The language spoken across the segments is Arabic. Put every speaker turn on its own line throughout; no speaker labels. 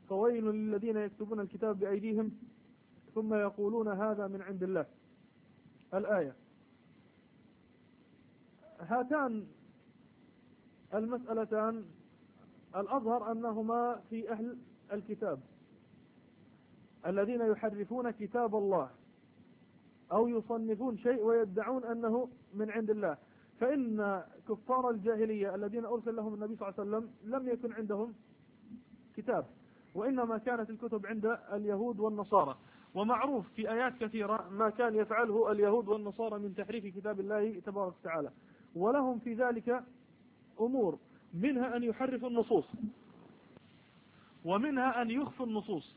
فويل للذين يكتبون الكتاب بأيديهم ثم يقولون هذا من عند الله. الآية. هاتان المسألتان الأظهر أنهما في أهل الكتاب الذين يحرفون كتاب الله أو يصنفون شيء ويدعون أنه من عند الله. فإن كفار الجاهلية الذين أرسل لهم النبي صلى الله عليه وسلم لم يكن عندهم كتاب، وإنما كانت الكتب عند اليهود والنصارى. ومعروف في آيات كثيرة ما كان يفعله اليهود والنصارى من تحريف كتاب الله تبارك وتعالى، ولهم في ذلك أمور، منها أن يحرفوا النصوص، ومنها أن يخفوا النصوص،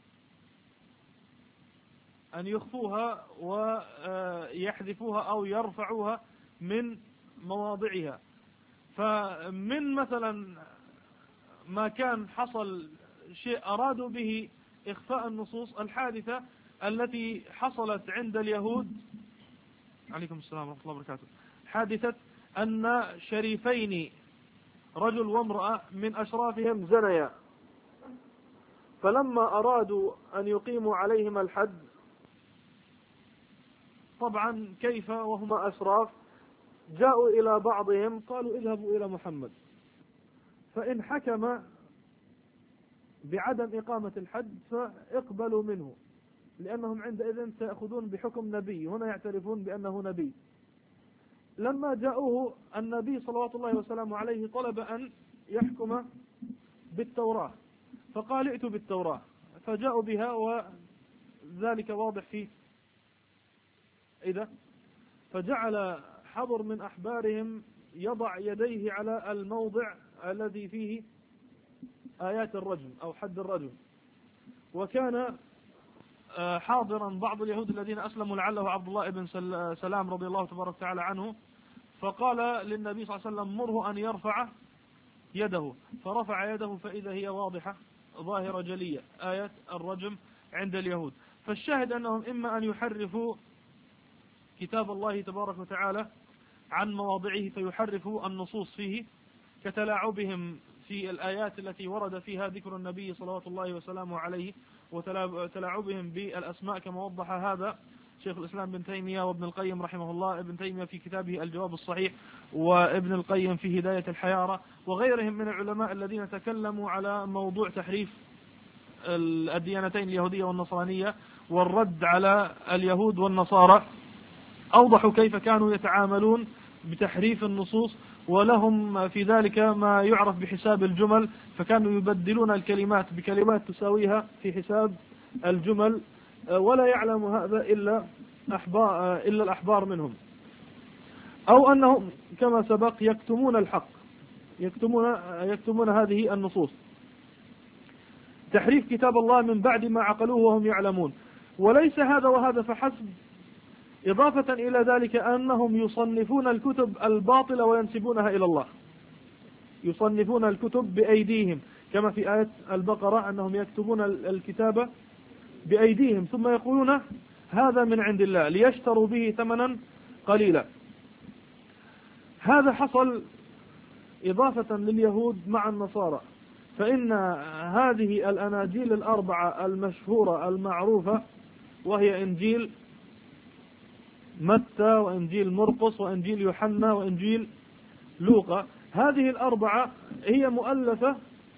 أن يخفوها ويحذفوها أو يرفعوها من مواضعها. فمن مثلا ما كان حصل شيء أرادوا به إخفاء النصوص الحادثة التي حصلت عند اليهود، عليكم السلام ورحمة الله وبركاته، حادثة أن شريفين رجل وامرأة من أشرافهم زنيا، فلما أرادوا أن يقيموا عليهما الحد، طبعا كيف وهما أشراف، جاءوا إلى بعضهم قالوا اذهبوا إلى محمد فإن حكم بعدم إقامة الحد فاقبلوا منه، لأنهم عندئذ سيأخذون بحكم نبي، هنا يعترفون بأنه نبي. لما جاءوه النبي صلوات الله وسلامه عليه طلب أن يحكم بالتوراة، فقال ائتوا بالتوراة، فجاءوا بها، وذلك واضح فيه إذا فجعل حبر من أحبارهم يضع يديه على الموضع الذي فيه آيات الرجم أو حد الرجم. وكان حاضرا بعض اليهود الذين أسلموا لعله عبد الله بن سلام رضي الله تبارك وتعالى عنه، فقال للنبي صلى الله عليه وسلم مره أن يرفع يده، فرفع يده فإذا هي واضحة ظاهرة جلية آية الرجم عند اليهود. فالشاهد أنهم إما أن يحرفوا كتاب الله تبارك وتعالى عن مواضعه فيحرفوا النصوص فيه، كتلاعبهم في الآيات التي ورد فيها ذكر النبي صلوات الله وسلامه عليه، وتلاعبهم بالأسماء كما وضح هذا شيخ الإسلام بن تيمية وابن القيم رحمه الله، ابن تيمية في كتابه الجواب الصحيح، وابن القيم في هداية الحيارى، وغيرهم من العلماء الذين تكلموا على موضوع تحريف الديانتين اليهودية والنصرانية والرد على اليهود والنصارى. أوضحوا كيف كانوا يتعاملون بتحريف النصوص، ولهم في ذلك ما يعرف بحساب الجمل، فكانوا يبدلون الكلمات بكلمات تساويها في حساب الجمل، ولا يعلم هذا إلا الأحبار منهم، أو أنهم كما سبق يكتمون الحق، يكتمون هذه النصوص. تحريف كتاب الله من بعد ما عقلوه وهم يعلمون. وليس هذا وهذا فحسب، إضافة إلى ذلك أنهم يصنفون الكتب الباطلة وينسبونها إلى الله، يصنفون الكتب بأيديهم، كما في آية البقرة أنهم يكتبون الكتاب بأيديهم ثم يقولون هذا من عند الله ليشتروا به ثمنا قليلا. هذا حصل إضافة لليهود مع النصارى، فإن هذه الأناجيل الأربعة المشهورة المعروفة، وهي إنجيل متى وإنجيل مرقس وإنجيل يوحنا وإنجيل لوقا، هذه الأربعة هي مؤلفة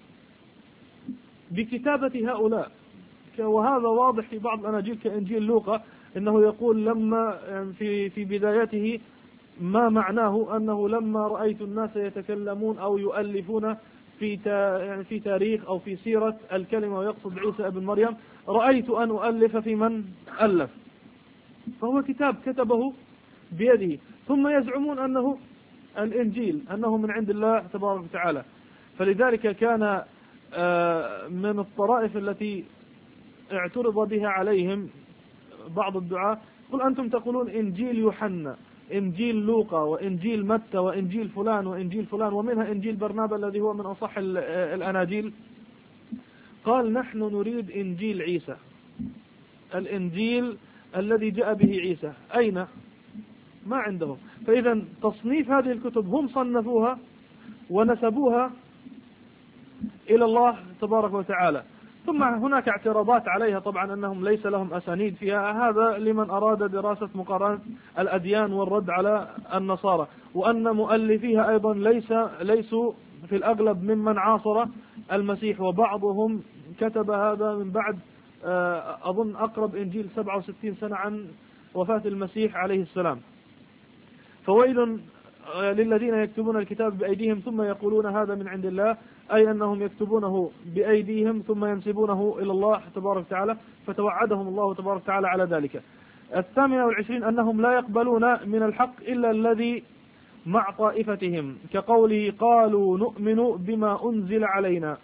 بكتابة هؤلاء. وهذا واضح في بعض الأناجيل كإنجيل لوقا، إنه يقول لما في بدايته ما معناه أنه لما رأيت الناس يتكلمون أو يؤلفون في تاريخ أو في سيرة الكلمة، ويقصد عيسى ابن مريم، رأيت أن أؤلف في من ألف، فهو كتاب كتبه بيده. ثم يزعمون أنه الإنجيل أنه من عند الله تبارك وتعالى. فلذلك كان من الطرائف التي اعترض بها عليهم بعض الدعاة، قل أنتم تقولون إنجيل يوحنا، إنجيل لوقا، وإنجيل متى، وإنجيل فلان وإنجيل فلان، ومنها إنجيل برنابا الذي هو من أصح الأناجيل. قال نحن نريد إنجيل عيسى، الإنجيل الذي جاء به عيسى، أين؟ ما عندهم. فإذا تصنيف هذه الكتب هم صنفوها ونسبوها إلى الله تبارك وتعالى. ثم هناك اعتراضات عليها طبعا أنهم ليس لهم أسانيد فيها، هذا لمن أراد دراسة مقارنة الأديان والرد على النصارى، وأن مؤلفيها أيضا ليسوا في الأغلب ممن عاصر المسيح، وبعضهم كتب هذا من بعد أظن أقرب إنجيل 67 سنة عن وفاة المسيح عليه السلام. فويل للذين يكتبون الكتاب بأيديهم ثم يقولون هذا من عند الله، أي أنهم يكتبونه بأيديهم ثم ينسبونه إلى الله تبارك وتعالى، فتوعدهم الله تبارك وتعالى على ذلك. 28 أنهم لا يقبلون من الحق إلا الذي مع طائفتهم، كقوله قالوا نؤمن بما أنزل علينا.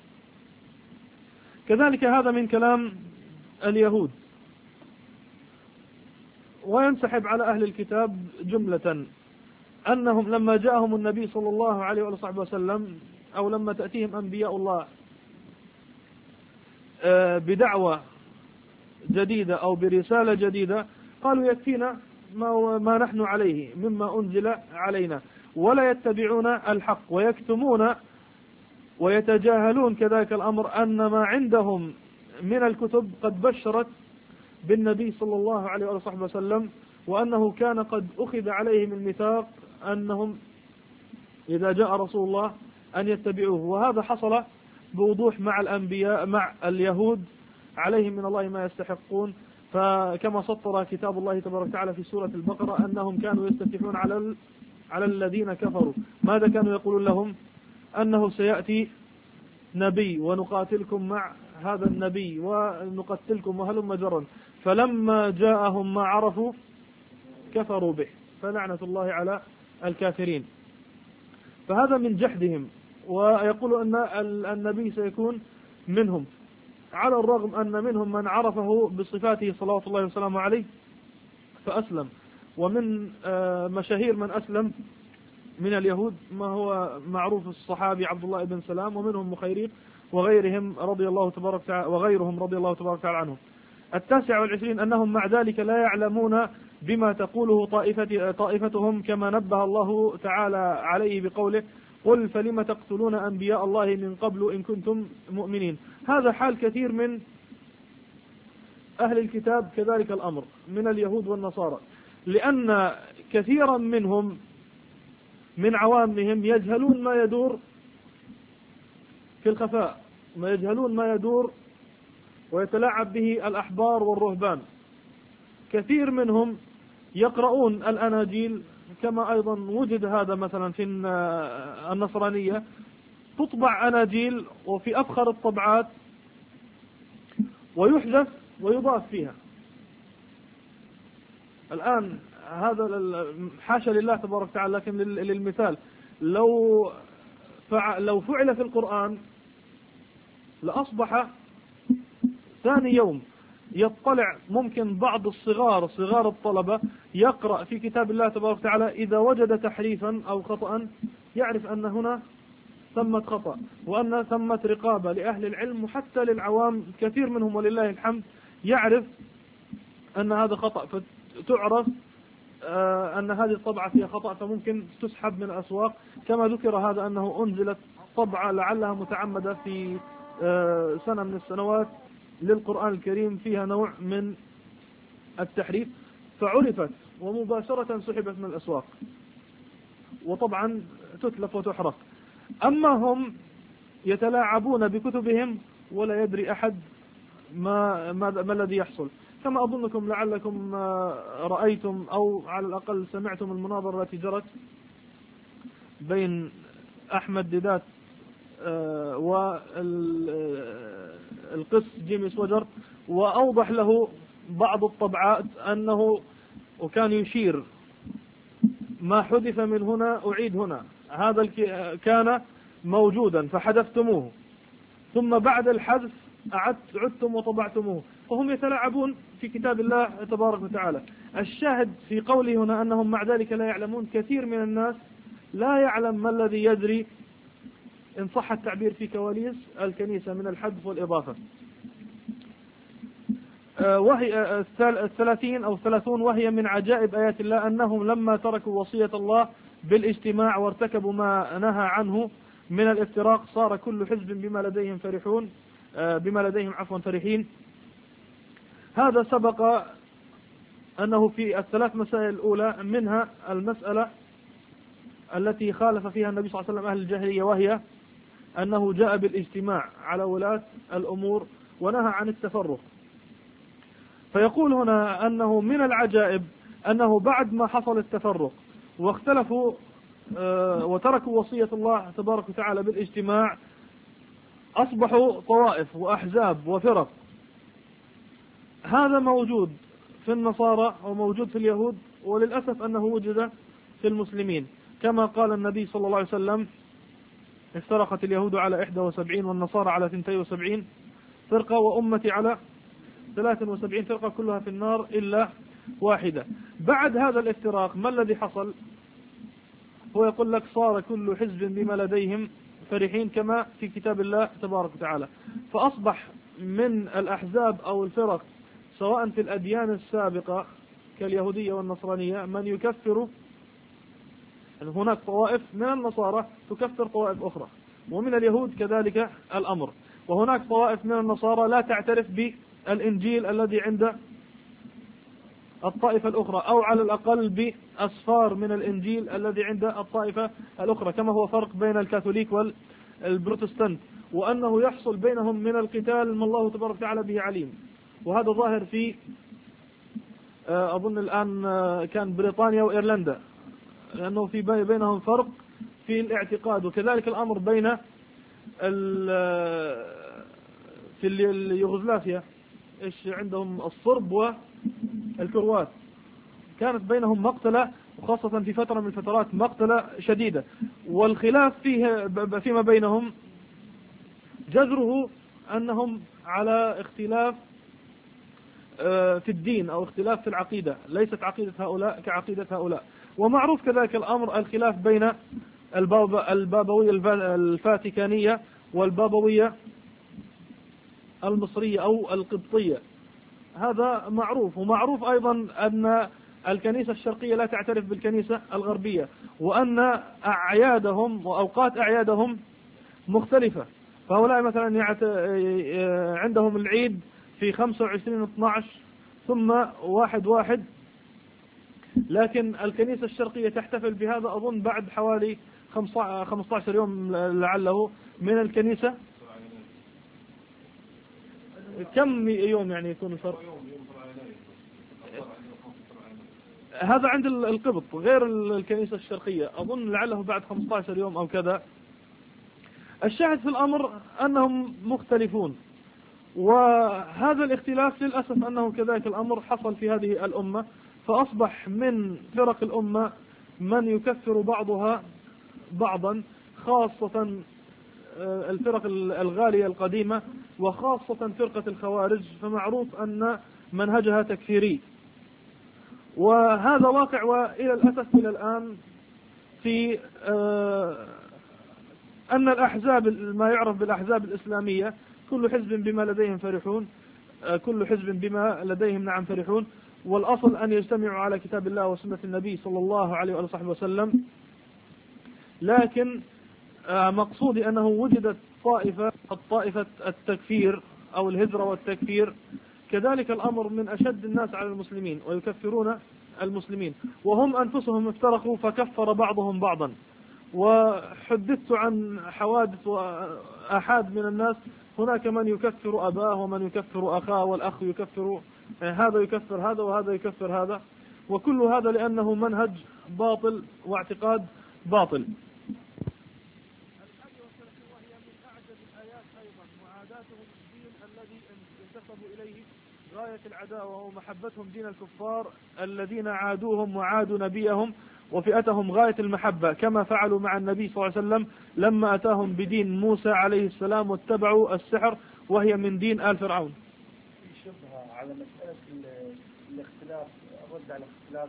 كذلك هذا من كلام اليهود، وينسحب على أهل الكتاب جملة أنهم لما جاءهم النبي صلى الله عليه وصحبه وسلم، أو لما تأتيهم أنبياء الله بدعوة جديدة أو برسالة جديدة، قالوا يكفينا ما نحن عليه مما أنزل علينا، ولا يتبعون الحق ويكتمون ويتجاهلون كذلك الأمر أن ما عندهم من الكتب قد بشرت بالنبي صلى الله عليه وصحبه وسلم، وأنه كان قد أخذ عليهم الميثاق أنهم إذا جاء رسول الله أن يتبعوه. وهذا حصل بوضوح مع الأنبياء مع اليهود عليهم من الله ما يستحقون، فكما سطر كتاب الله تبارك وتعالى في سورة البقرة أنهم كانوا يستفتحون على الذين كفروا. ماذا كانوا يقولون لهم؟ أنه سيأتي نبي ونقاتلكم مع هذا النبي ونقتلكم وهلم جرا، فلما جاءهم ما عرفوا كفروا به، فلعنة الله على الكافرين. فهذا من جحدهم، ويقول أن النبي سيكون منهم، على الرغم أن منهم من عرفه بصفاته صلوات الله وسلامه عليه فأسلم. ومن مشاهير من أسلم من اليهود ما هو معروف الصحابي عبد الله بن سلام، ومنهم مخيريق وغيرهم رضي الله تبارك وتعالى عنهم. 29 أنهم مع ذلك لا يعلمون بما تقوله طائفتهم، كما نبه الله تعالى عليه بقوله قل فلم تقتلون أنبياء الله من قبل إن كنتم مؤمنين. هذا حال كثير من أهل الكتاب كذلك الأمر من اليهود والنصارى، لأن كثيرا منهم من عوامهم يجهلون ما يدور في الخفاء، ما يجهلون ما يدور ويتلاعب به الأحبار والرهبان. كثير منهم يقرؤون الأناجيل، كما أيضا وجد هذا مثلا في النصرانية، تطبع أناجيل وفي أفخر الطبعات ويحذف ويضاف فيها. الآن هذا حاشا لله تبارك وتعالى، لكن للمثال لو فعل في القرآن لأصبح ثاني يوم يطلع ممكن بعض صغار الطلبة يقرأ في كتاب الله تبارك وتعالى، إذا وجد تحريفا أو خطأ يعرف أن هنا ثمة خطأ، وأن ثمة رقابة لأهل العلم وحتى للعوام. كثير منهم ولله الحمد يعرف أن هذا خطأ، فتعرف أن هذه الطبعة فيها خطأ، فممكن تسحب من الأسواق. كما ذكر هذا أنه أنزلت طبعة لعلها متعمدة في سنة من السنوات للقرآن الكريم فيها نوع من التحريف، فعرفت ومباشرة سحبت من الأسواق، وطبعا تتلف وتحرق. أما هم يتلاعبون بكتبهم ولا يدري أحد ما الذي يحصل. كما أظنكم لعلكم رأيتم أو على الأقل سمعتم المناظرة التي جرت بين أحمد ديدات والقس جيمي سوجر، وأوضح له بعض الطبعات أنه وكان يشير ما حذف من هنا أعيد هنا، هذا كان موجودا فحذفتموه، ثم بعد الحذف عدتم وطبعتموه، وهم يتلاعبون في كتاب الله تبارك وتعالى. الشاهد في قوله هنا أنهم مع ذلك لا يعلمون. كثير من الناس لا يعلم ما الذي يجري إن صح التعبير في كواليس الكنيسة من الحذف والإضافة. وهي 30 أو 30 وهي من عجائب آيات الله أنهم لما تركوا وصية الله بالاجتماع وارتكبوا ما نهى عنه من الافتراق صار كل حزب بما لديهم فرحون. بما لديهم عفوا فرحين. هذا سبق أنه في الثلاث مسائل الأولى منها المسألة التي خالف فيها النبي صلى الله عليه وسلم أهل الجاهلية، وهي أنه جاء بالاجتماع على ولاة الأمور ونهى عن التفرق. فيقول هنا أنه من العجائب أنه بعد ما حصل التفرق واختلفوا وتركوا وصية الله تبارك وتعالى بالاجتماع، أصبحوا طوائف وأحزاب وفرق. هذا موجود في النصارى وموجود في اليهود، وللأسف أنه وجد في المسلمين، كما قال النبي صلى الله عليه وسلم: افترقت اليهود على 71 والنصارى على 72 فرقة وأمتي على 73 فرقة كلها في النار إلا واحدة. بعد هذا الافتراق ما الذي حصل؟ هو يقول لك: صار كل حزب بما لديهم فرحين، كما في كتاب الله تبارك وتعالى. فأصبح من الأحزاب أو الفرق سواء في الأديان السابقة كاليهودية والنصرانية من يكفر، هناك طوائف من النصارى تكفر طوائف أخرى، ومن اليهود كذلك الأمر، وهناك طوائف من النصارى لا تعترف بالإنجيل الذي عند الطائفة الأخرى، أو على الأقل بأسفار من الإنجيل الذي عند الطائفة الأخرى، كما هو فرق بين الكاثوليك والبروتستانت، وأنه يحصل بينهم من القتال ما الله تبارك وتعالى به عليم. وهذا ظاهر في أظن الآن كان بريطانيا وإيرلندا، لأنه في بينهم فرق في الاعتقاد. وكذلك الأمر بين في اليوغوسلافيا إيش عندهم الصرب والكروات، كانت بينهم مقتلة، وخاصة في فترة من الفترات مقتلة شديدة. والخلاف فيما بينهم جذره أنهم على اختلاف في الدين أو اختلاف في العقيدة، ليست عقيدة هؤلاء كعقيدة هؤلاء. ومعروف كذلك الأمر الخلاف بين البابوية الفاتيكانية والبابوية المصرية أو القبطية، هذا معروف. ومعروف أيضا أن الكنيسة الشرقية لا تعترف بالكنيسة الغربية، وأن أعيادهم وأوقات أعيادهم مختلفة. فهؤلاء مثلا عندهم العيد في 25/12 ثم 1/1، لكن الكنيسة الشرقية تحتفل بهذا أظن بعد حوالي 15 يوم لعله من الكنيسة. كم يوم يعني يكون الفرق؟ هذا عند القبط غير الكنيسة الشرقية، أظن لعله بعد 15 يوم أو كذا. الشاهد في الأمر أنهم مختلفون، وهذا الاختلاف للأسف أنه كذلك الأمر حصل في هذه الأمة، فأصبح من فرق الأمة من يكفر بعضها بعضا، خاصة الفرق الغالية القديمة، وخاصة فرقة الخوارج، فمعروف أن منهجها تكفيري. وهذا واقع، وإلى الأسف إلى الآن في أن الأحزاب ما يعرف بالأحزاب الإسلامية كل حزب بما لديهم فرحون، كل حزب بما لديهم نعم فرحون، والأصل أن يجتمعوا على كتاب الله وسنة النبي صلى الله عليه وصحبه وسلم. لكن مقصودي أنه وجدت طائفة التكفير أو الهجرة والتكفير، كذلك الأمر من أشد الناس على المسلمين ويكفرون المسلمين، وهم أنفسهم افترقوا فكفر بعضهم بعضا. وحدثت عن حوادث وأحد من الناس، هناك من يكفر أباه ومن يكفر أخاه، والأخ يكفر هذا يكفر هذا وهذا يكفر هذا، وكل هذا لأنه منهج باطل واعتقاد باطل. وهي من أعجب الآيات أيضا معاداتهم الدين الذي انتسبوا إليه غاية العداوة، ومحبتهم دين الكفار الذين عادوهم وعادوا نبيهم وفئتهم غاية المحبة، كما فعلوا مع النبي صلى الله عليه وسلم لما أتاهم بدين موسى عليه السلام واتبعوا السحر، وهي من دين آل فرعون.
في شبهة على مسألة الاختلاف، الرد على اختلاف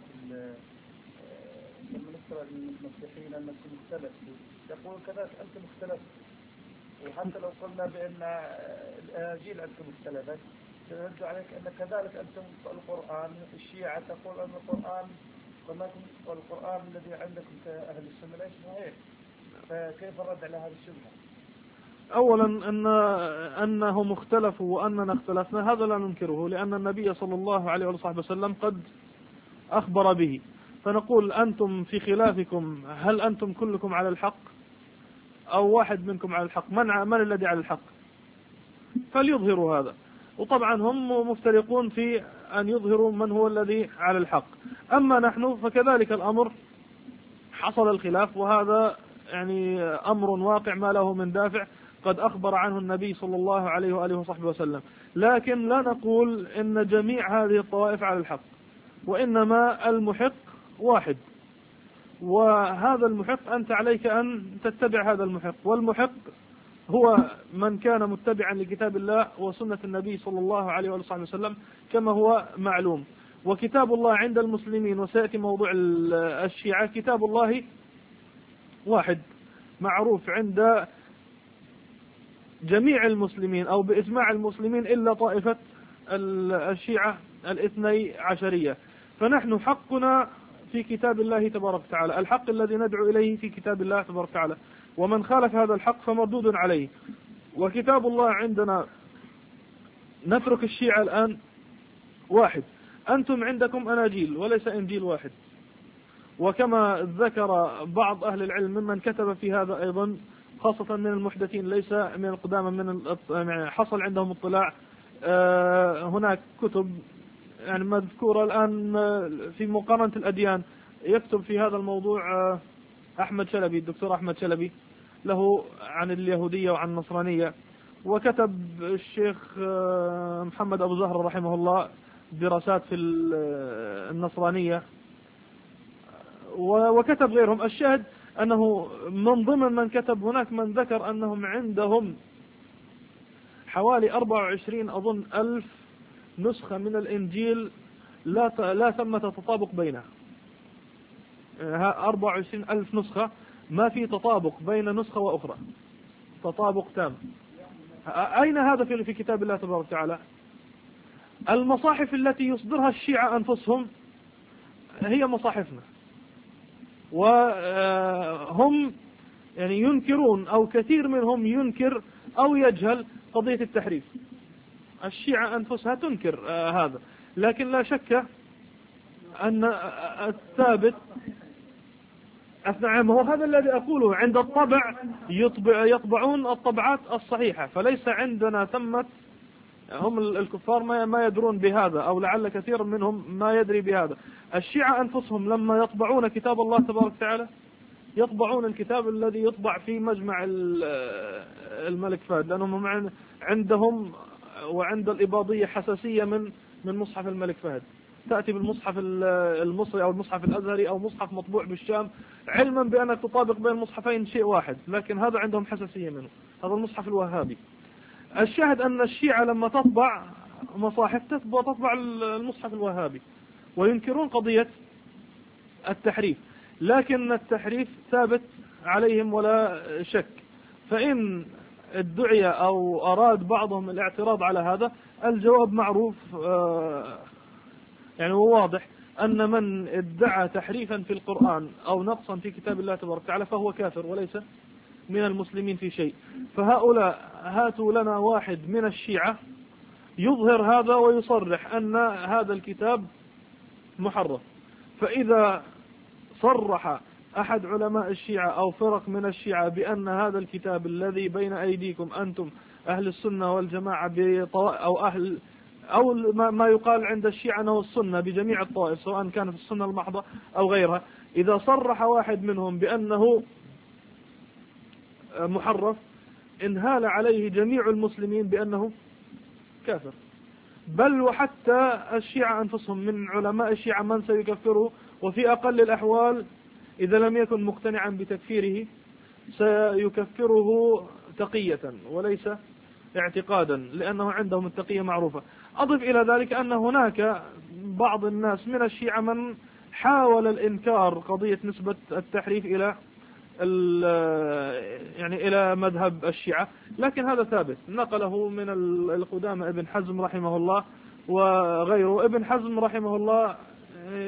لما نقرأ المسيحيين أنكم مختلف، يقول كذلك أنتم مختلف. وحتى لو قلنا بأن الأناجيل أنتم مختلفة، سنرد عليك أن كذلك أنتم القرآن. الشيعة تقول أن القرآن والقرآن الذي عندكم كأهل السنة ليس صحيح، فكيف الرد على هذه الشبهة؟
أولا أنهم اختلفوا وأننا اختلفنا هذا لا ننكره، لأن النبي صلى الله عليه وسلم قد أخبر به. فنقول أنتم في خلافكم هل أنتم كلكم على الحق أو واحد منكم على الحق؟ من الذي على الحق؟ فليظهروا هذا. وطبعا هم مفترقون في أن يظهروا من هو الذي على الحق. أما نحن فكذلك الأمر، حصل الخلاف، وهذا يعني أمر واقع ما له من دافع، قد أخبر عنه النبي صلى الله عليه وآله وصحبه وسلم. لكن لا نقول إن جميع هذه الطوائف على الحق، وإنما المحق واحد، وهذا المحق أنت عليك أن تتبع هذا المحق، والمحق هو من كان متبعا لكتاب الله وسنة النبي صلى الله عليه وآله وسلم كما هو معلوم. وكتاب الله عند المسلمين، وسيأتي موضوع الشيعة، كتاب الله واحد معروف عند جميع المسلمين أو بإجماع المسلمين إلا طائفة الشيعة الاثني عشرية. فنحن حقنا في كتاب الله تبارك وتعالى، الحق الذي ندعو إليه في كتاب الله تبارك وتعالى، ومن خالف هذا الحق فمردود عليه. وكتاب الله عندنا، نترك الشيعة الآن، واحد. أنتم عندكم أناجيل وليس إنجيل واحد، وكما ذكر بعض أهل العلم ممن كتب في هذا أيضا، خاصة من المحدثين ليس من القدامى، حصل عندهم اطلاع. هناك كتب يعني مذكورة الآن في مقارنة الأديان، يكتب في هذا الموضوع أحمد شلبي، الدكتور أحمد شلبي، له عن اليهودية وعن النصرانية. وكتب الشيخ محمد أبو زهر رحمه الله دراسات في النصرانية، وكتب غيرهم. الشاهد أنه من ضمن من كتب هناك من ذكر أنهم عندهم حوالي 24 أظن ألف نسخة من الإنجيل لا ثمة تطابق بينها. 24 ألف نسخة ما في تطابق بين نسخة وأخرى، تطابق تام. أين هذا في كتاب الله تبارك وتعالى؟ المصاحف التي يصدرها الشيعة أنفسهم هي مصاحفنا، وهم يعني ينكرون، أو كثير منهم ينكر أو يجهل قضية التحريف. الشيعة أنفسها تنكر هذا، لكن لا شك أن الثابت نعم، هو هذا الذي أقوله. عند الطبع يطبعون الطبعات الصحيحة، فليس عندنا ثمة. هم الكفار ما يدرون بهذا، أو لعل كثير منهم ما يدري بهذا. الشيعة أنفسهم لما يطبعون كتاب الله تبارك وتعالى يطبعون الكتاب الذي يطبع في مجمع الملك فهد، لأنهم عندهم وعند الإباضية حساسية من مصحف الملك فهد. تأتي بالمصحف المصري أو المصحف الأزهري أو مصحف مطبوع بالشام، علما بأنك تطابق بين المصحفين شيء واحد، لكن هذا عندهم حساسية منه، هذا المصحف الوهابي. الشاهد أن الشيعة لما تطبع مصاحف تطبع المصحف الوهابي، وينكرون قضية التحريف، لكن التحريف ثابت عليهم ولا شك. فإن ادعي أو أراد بعضهم الاعتراض على هذا، الجواب معروف يعني وواضح، أن من ادعى تحريفا في القرآن أو نقصا في كتاب الله تبارك وتعالى فهو كافر وليس من المسلمين في شيء. فهؤلاء هاتوا لنا واحد من الشيعة يظهر هذا ويصرح أن هذا الكتاب محرف. فإذا صرح أحد علماء الشيعة أو فرق من الشيعة بأن هذا الكتاب الذي بين أيديكم أنتم أهل السنة والجماعة أو ما يقال عند الشيعة أنه السنة بجميع الطائف، سواء كانت السنة المحضة أو غيرها، إذا صرح واحد منهم بأنه محرف انهال عليه جميع المسلمين بأنه كافر. بل وحتى الشيعة أنفسهم من علماء الشيعة من سيكفره، وفي أقل الأحوال إذا لم يكن مقتنعا بتكفيره سيكفره تقية وليس اعتقادا، لأنه عندهم التقية معروفة. أضف إلى ذلك أن هناك بعض الناس من الشيعة من حاول الإنكار قضية نسبة التحريف إلى مذهب الشيعة، لكن هذا ثابت، نقله من القدامى ابن حزم رحمه الله وغيره. ابن حزم رحمه الله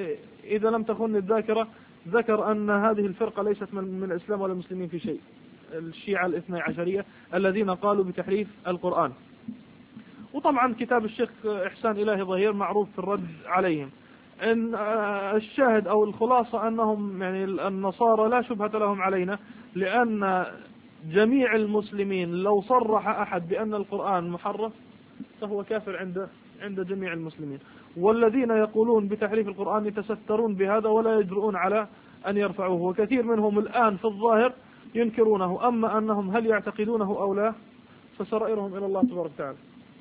إذا لم تخن الذاكرة ذكر أن هذه الفرقة ليست من الإسلام ولا المسلمين في شيء، الشيعة الاثني عشرية الذين قالوا بتحريف القرآن. وطبعا كتاب الشيخ إحسان إلهي ظهير معروف في الرد عليهم. إن الشاهد أو الخلاصة أنهم يعني النصارى لا شبهة لهم علينا، لأن جميع المسلمين لو صرح أحد بأن القرآن محرف فهو كافر عند جميع المسلمين. والذين يقولون بتحريف القرآن يتسترون بهذا ولا يجرؤون على أن يرفعوه، وكثير منهم الآن في الظاهر ينكرونه. أما أنهم هل يعتقدونه أو لا فسرائرهم إلى الله تبارك وتعالى.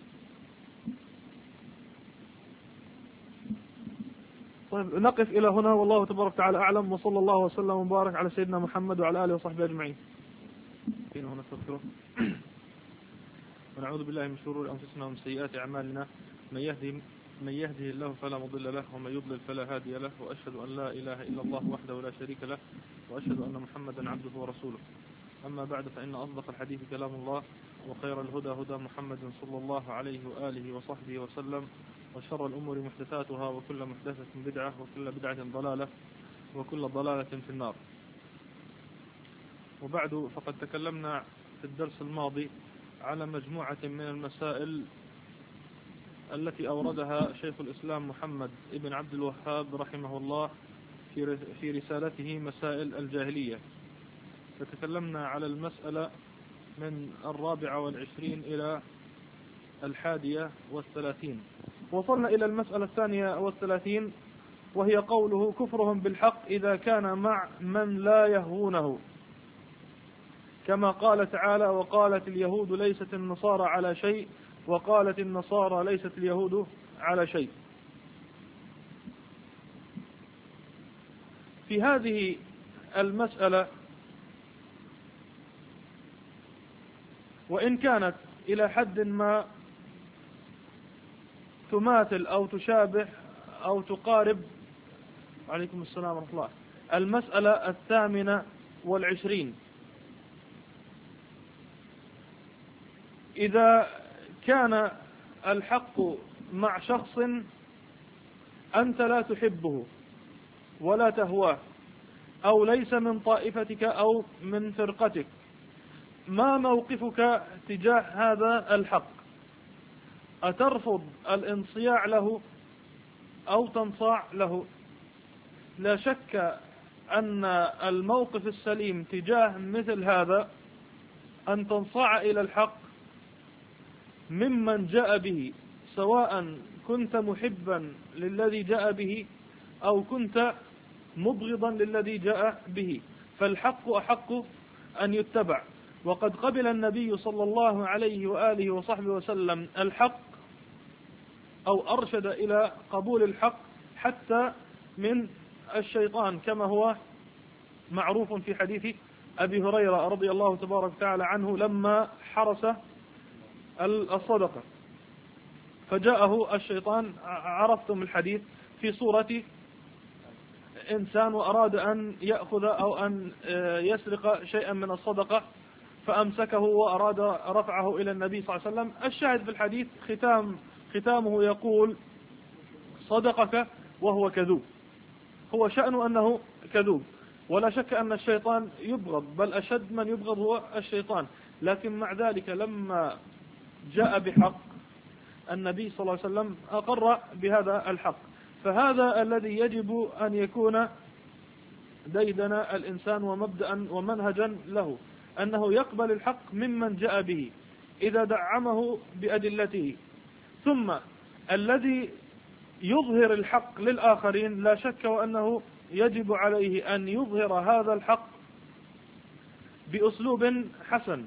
طيب نقف إلى هنا، والله تبارك وتعالى أعلم، وصلى الله وسلم وبارك على سيدنا محمد وعلى آله وصحبه أجمعين. ونستغفره ونعوذ بالله من شرور أنفسنا ومن سيئات أعمالنا، من يهده الله فلا مضل له ومن يضلل فلا هادي له، وأشهد أن لا إله إلا الله وحده لا شريك له، وأشهد أن محمدا عبده ورسوله. أما بعد، فإن أصدق الحديث كلام الله، وخير الهدى هدى محمد صلى الله عليه وآله وصحبه وسلم، وشر الأمور محدثاتها، وكل محدثة بدعة، وكل بدعة ضلالة، وكل ضلالة في النار. وبعد، فقد تكلمنا في الدرس الماضي على مجموعة من المسائل التي أوردها شيخ الإسلام محمد ابن عبد الوهاب رحمه الله في رسالته مسائل الجاهلية. فتكلمنا على المسألة من 24 إلى 31. وصلنا إلى المسألة 32، وهي قوله: كفرهم بالحق إذا كان مع من لا يهونه، كما قال تعالى: وقالت اليهود ليست النصارى على شيء، وقالت النصارى ليست اليهود على شيء. في هذه المسألة، وإن كانت إلى حد ما تماثل أو تشابه أو تقارب، عليكم السلام ورحمة الله، المسألة 28. إذا كان الحق مع شخص أنت لا تحبه ولا تهواه، أو ليس من طائفتك أو من فرقتك، ما موقفك تجاه هذا الحق؟ أترفض الانصياع له أو تنصاع له؟ لا شك أن الموقف السليم تجاه مثل هذا أن تنصاع إلى الحق ممن جاء به، سواء كنت محبا للذي جاء به أو كنت مبغضا للذي جاء به، فالحق أحق أن يتبع. وقد قبل النبي صلى الله عليه وآله وصحبه وسلم الحق، أو أرشد إلى قبول الحق حتى من الشيطان، كما هو معروف في حديث أبي هريرة رضي الله تبارك وتعالى عنه لما حرس الصدقة، فجاءه الشيطان، عرفتم الحديث، في صورة إنسان، وأراد أن يأخذ أو أن يسرق شيئا من الصدقة، فأمسكه وأراد رفعه إلى النبي صلى الله عليه وسلم. الشاهد في الحديث ختامه يقول: صدقك وهو كذوب. هو شأنه أنه كذوب، ولا شك أن الشيطان يبغض، بل أشد من يبغض هو الشيطان. لكن مع ذلك لما جاء بحق النبي صلى الله عليه وسلم أقر بهذا الحق. فهذا الذي يجب أن يكون ديدن الإنسان ومبدأ ومنهجا له، أنه يقبل الحق ممن جاء به إذا دعمه بأدلته. ثم الذي يظهر الحق للآخرين لا شك وأنه يجب عليه أن يظهر هذا الحق بأسلوب حسن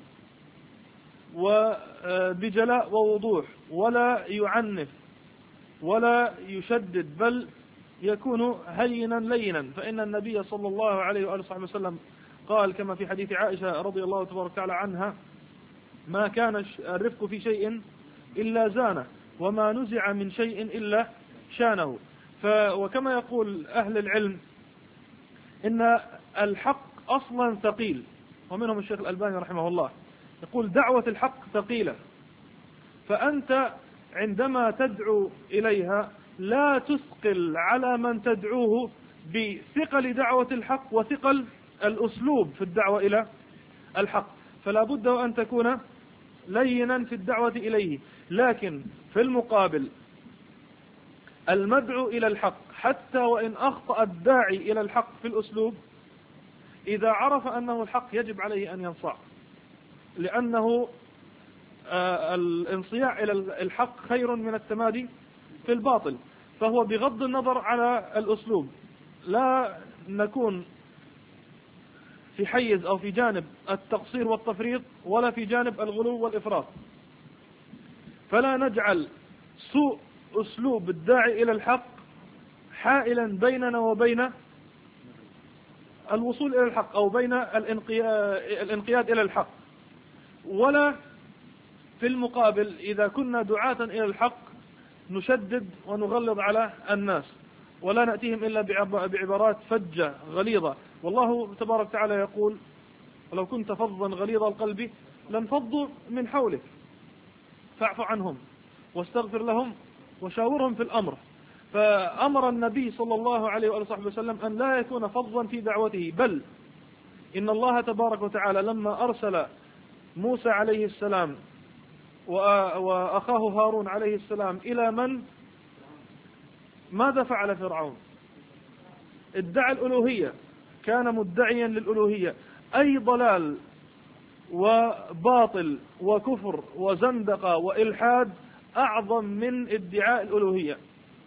وبجلاء ووضوح، ولا يعنف ولا يشدد، بل يكون هينا لينا. فإن النبي صلى الله عليه وآله وسلم قال كما في حديث عائشة رضي الله تبارك وتعالى عنها: ما كان الرفق في شيء إلا زانه، وما نزع من شيء إلا شانه. وكما يقول أهل العلم إن الحق أصلا ثقيل، ومنهم الشيخ الألباني رحمه الله يقول: دعوة الحق ثقيلة، فأنت عندما تدعو إليها لا تثقل على من تدعوه بثقل دعوة الحق وثقل الأسلوب في الدعوة إلى الحق. فلا بد أن تكون لينا في الدعوة إليه. لكن في المقابل المدعو إلى الحق حتى وإن أخطأ الداعي إلى الحق في الأسلوب، إذا عرف أنه الحق يجب عليه أن ينصاع، لأنه الانصياع إلى الحق خير من التمادي في الباطل. فهو بغض النظر على الأسلوب لا نكون في حيز أو في جانب التقصير والتفريط ولا في جانب الغلو والإفراط. فلا نجعل سوء أسلوب الداعي إلى الحق حائلا بيننا وبين الوصول إلى الحق أو بين الانقياد إلى الحق. ولا في المقابل إذا كنا دعاة إلى الحق نشدد ونغلظ على الناس ولا نأتيهم إلا بعبارات فجة غليظة. والله تبارك وتعالى يقول: ولو كنت فظا غليظ القلب لانفضوا من حولك فاعف عنهم واستغفر لهم وشاورهم في الأمر. فأمر النبي صلى الله عليه وآله وسلم أن لا يكون فظا في دعوته، بل إن الله تبارك وتعالى لما أرسل موسى عليه السلام وأخاه هارون عليه السلام إلى من؟ ماذا فعل فرعون؟ ادعى الألوهية، كان مدعيا للألوهية. أي ضلال وباطل وكفر وزندقة وإلحاد أعظم من ادعاء الألوهية؟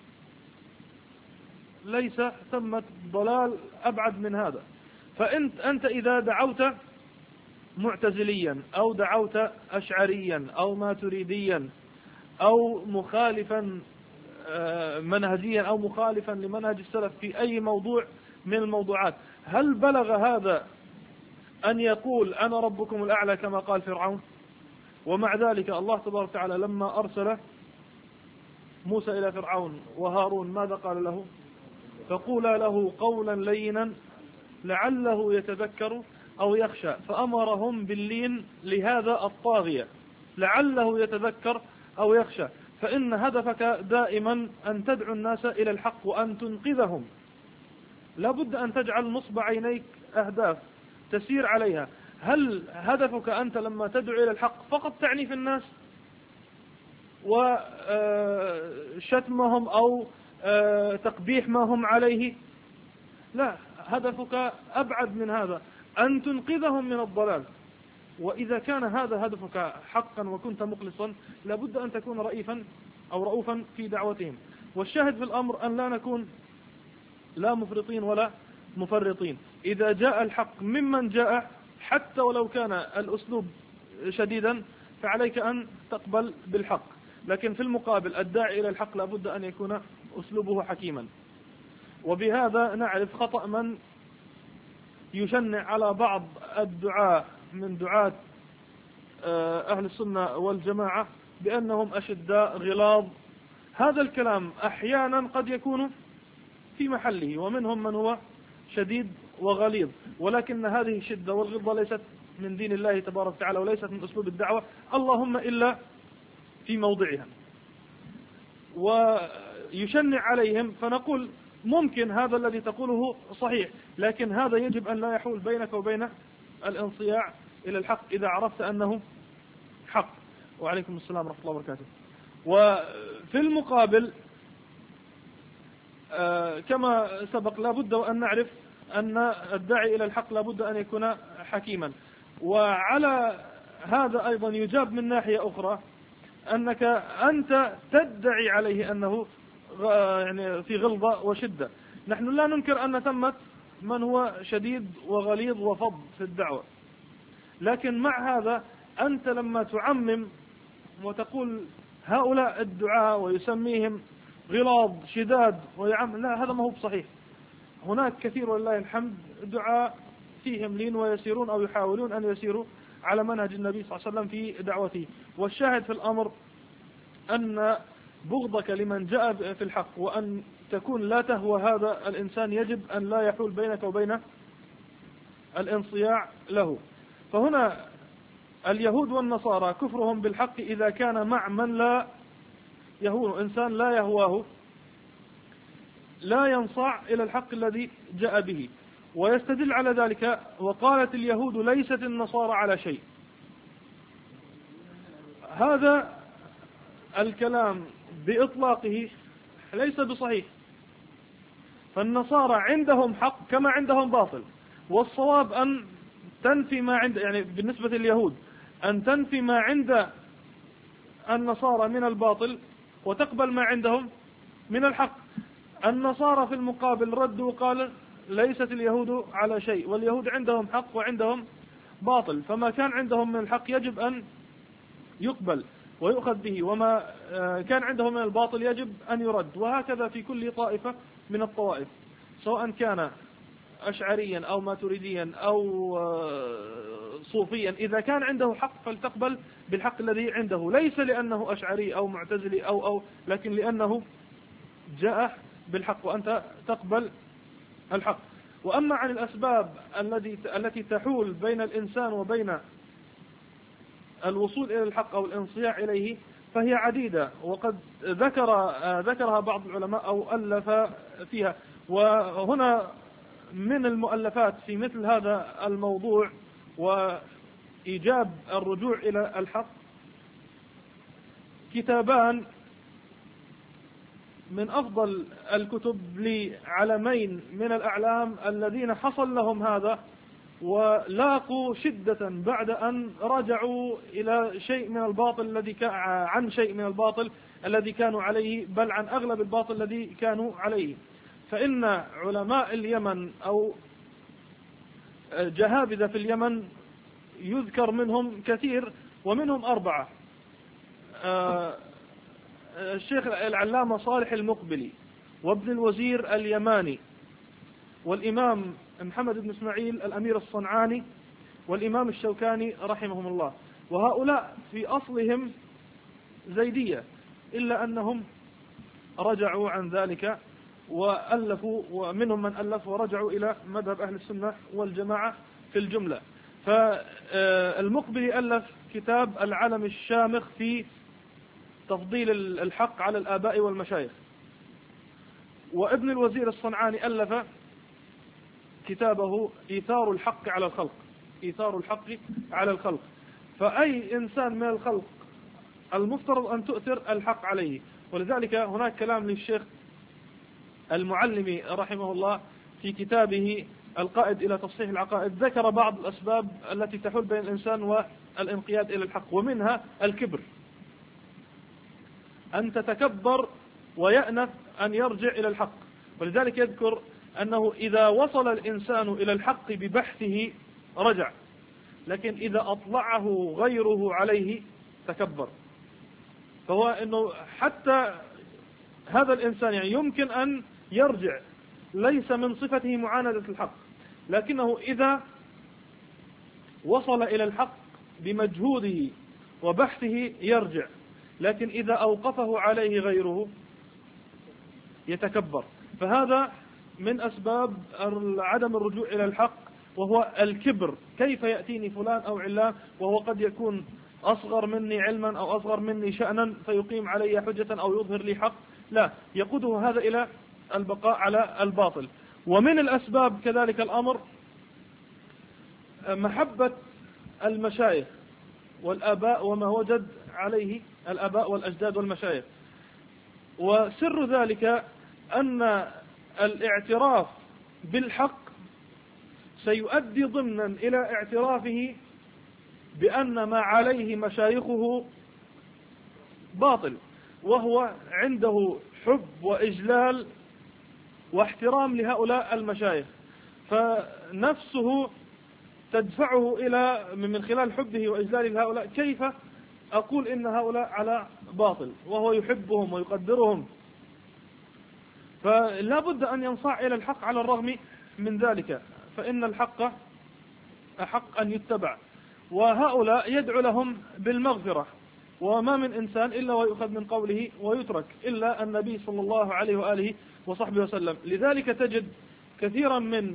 ليس ثمة ضلال أبعد من هذا. فأنت إذا دعوت معتزليا أو دعوت أشعريا أو ماتريديا أو مخالفا منهجيا أو مخالفا لمنهج السلف في أي موضوع من الموضوعات، هل بلغ هذا أن يقول أنا ربكم الأعلى كما قال فرعون؟ ومع ذلك الله تبارك وتعالى لما أرسل موسى إلى فرعون وهارون ماذا قال له؟ فقولا له قولا لينا لعله يتذكر أو يخشى. فأمرهم باللين لهذا الطاغية لعله يتذكر أو يخشى. فإن هدفك دائما أن تدعو الناس إلى الحق وأن تنقذهم. لابد أن تجعل نصب عينيك أهداف تسير عليها. هل هدفك أنت لما تدعو إلى الحق فقط تعني في الناس وشتمهم أو تقبيح ما هم عليه؟ لا، هدفك أبعد من هذا، أن تنقذهم من الضلال. وإذا كان هذا هدفك حقا وكنت مخلصا لابد أن تكون رئيفا أو رؤوفا في دعوتهم. والشاهد في الأمر أن لا نكون لا مفرطين ولا مفرطين. إذا جاء الحق ممن جاء حتى ولو كان الأسلوب شديدا فعليك أن تقبل بالحق. لكن في المقابل الداعي إلى الحق لابد أن يكون أسلوبه حكيما. وبهذا نعرف خطأ من يشنع على بعض الدعاء من دعاة أهل السنة والجماعة بأنهم أشداء غلاظ. هذا الكلام أحيانا قد يكون في محله، ومنهم من هو شديد وغليظ، ولكن هذه الشدة والغلظة ليست من دين الله تبارك وتعالى وليست من أسلوب الدعوة، اللهم إلا في موضعها. ويشنع عليهم، فنقول ممكن هذا الذي تقوله صحيح، لكن هذا يجب أن لا يحول بينك وبين الانصياع إلى الحق إذا عرفت أنه حق. وعليكم السلام ورحمة الله وبركاته. وفي المقابل كما سبق لابد أن نعرف أن الداعي إلى الحق لابد أن يكون حكيما. وعلى هذا أيضا يجاب من ناحية أخرى أنك أنت تدعي عليه أنه يعني في غلظة وشدة. نحن لا ننكر أن ثمة من هو شديد وغليظ وفظ في الدعوة، لكن مع هذا أنت لما تعمم وتقول هؤلاء الدعاء ويسميهم غلاظ شداد لا، هذا ما هو بصحيح. هناك كثير والله الحمد دعاء فيهم لين ويسيرون أو يحاولون أن يسيروا على منهج النبي صلى الله عليه وسلم في دعوته. والشاهد في الأمر أن بغضك لمن جاء في الحق وأن تكون لا تهوى هذا الإنسان يجب أن لا يحول بينك وبين الانصياع له. فهنا اليهود والنصارى كفرهم بالحق إذا كان مع من لا يهوه، إنسان لا يهواه لا ينصاع إلى الحق الذي جاء به. ويستدل على ذلك وقالت اليهود ليست النصارى على شيء. هذا الكلام بإطلاقه ليس بصحيح، فالنصارى عندهم حق كما عندهم باطل، والصواب أن تنفي ما عند، يعني بالنسبة لليهود أن تنفي ما عند النصارى من الباطل وتقبل ما عندهم من الحق. النصارى في المقابل ردوا وقال ليست اليهود على شيء، واليهود عندهم حق وعندهم باطل، فما كان عندهم من الحق يجب أن يقبل ويؤخذ به، وما كان عندهم من الباطل يجب أن يرد. وهكذا في كل طائفة من الطوائف، سواء كان أشعريا أو ماتريديا أو صوفيا، إذا كان عنده حق فلتقبل بالحق الذي عنده، ليس لأنه أشعري أو معتزلي أو لكن لأنه جاء بالحق وأنت تقبل الحق. وأما عن الأسباب التي تحول بين الإنسان وبين الوصول إلى الحق أو الانصياع إليه فهي عديدة، وقد ذكرها بعض العلماء أو ألف فيها. وهنا من المؤلفات في مثل هذا الموضوع وإيجاب الرجوع إلى الحق كتابان من أفضل الكتب لعلمين من الأعلام الذين حصل لهم هذا ولاقوا شدة بعد أن رجعوا إلى شيء من الباطل عن شيء من الباطل الذي كانوا عليه، بل عن أغلب الباطل الذي كانوا عليه. فإن علماء اليمن أو جهابذة في اليمن يذكر منهم كثير، ومنهم 4: الشيخ العلامة صالح المقبلي، وابن الوزير اليماني، والإمام محمد بن إسماعيل الأمير الصنعاني، والإمام الشوكاني رحمهم الله. وهؤلاء في أصلهم زيدية، إلا أنهم رجعوا عن ذلك وألفوا، ومنهم من ألف ورجعوا إلى مذهب أهل السنة والجماعة في الجملة. فالمقبلي ألف كتاب العلم الشامخ في تفضيل الحق على الآباء والمشايخ، وابن الوزير الصنعاني ألف كتابه إيثار الحق على الخلق، إيثار الحق على الخلق. فأي إنسان من الخلق المفترض أن تؤثر الحق عليه. ولذلك هناك كلام للشيخ المعلمي رحمه الله في كتابه القائد إلى تصحيح العقائد، ذكر بعض الأسباب التي تحول بين الإنسان والانقياد إلى الحق، ومنها الكبر، أن تتكبر ويأنف أن يرجع إلى الحق. ولذلك يذكر أنه إذا وصل الإنسان إلى الحق ببحثه رجع، لكن إذا أطلعه غيره عليه تكبر. فهو أنه حتى هذا الإنسان يعني يمكن أن يرجع، ليس من صفته معاندة الحق، لكنه إذا وصل إلى الحق بمجهوده وبحثه يرجع، لكن إذا أوقفه عليه غيره يتكبر. فهذا من أسباب عدم الرجوع إلى الحق، وهو الكبر. كيف يأتيني فلان أو علان وهو قد يكون أصغر مني علما أو أصغر مني شأنا فيقيم علي حجة أو يظهر لي حق؟ لا، يقوده هذا إلى البقاء على الباطل. ومن الأسباب كذلك الأمر محبة المشايخ والآباء وما وجد عليه الآباء والأجداد والمشايخ. وسر ذلك أن الاعتراف بالحق سيؤدي ضمنا إلى اعترافه بأن ما عليه مشايخه باطل، وهو عنده حب وإجلال واحترام لهؤلاء المشايخ، فنفسه تدفعه إلى من خلال حبه وإجلاله لهؤلاء كيف أقول إن هؤلاء على باطل وهو يحبهم ويقدرهم. فلا بد أن ينصاع إلى الحق على الرغم من ذلك، فإن الحق أحق أن يتبع. وهؤلاء يدعو لهم بالمغفرة، وما من إنسان إلا ويؤخذ من قوله ويترك إلا النبي صلى الله عليه وآله وصحبه وسلم. لذلك تجد كثيرا من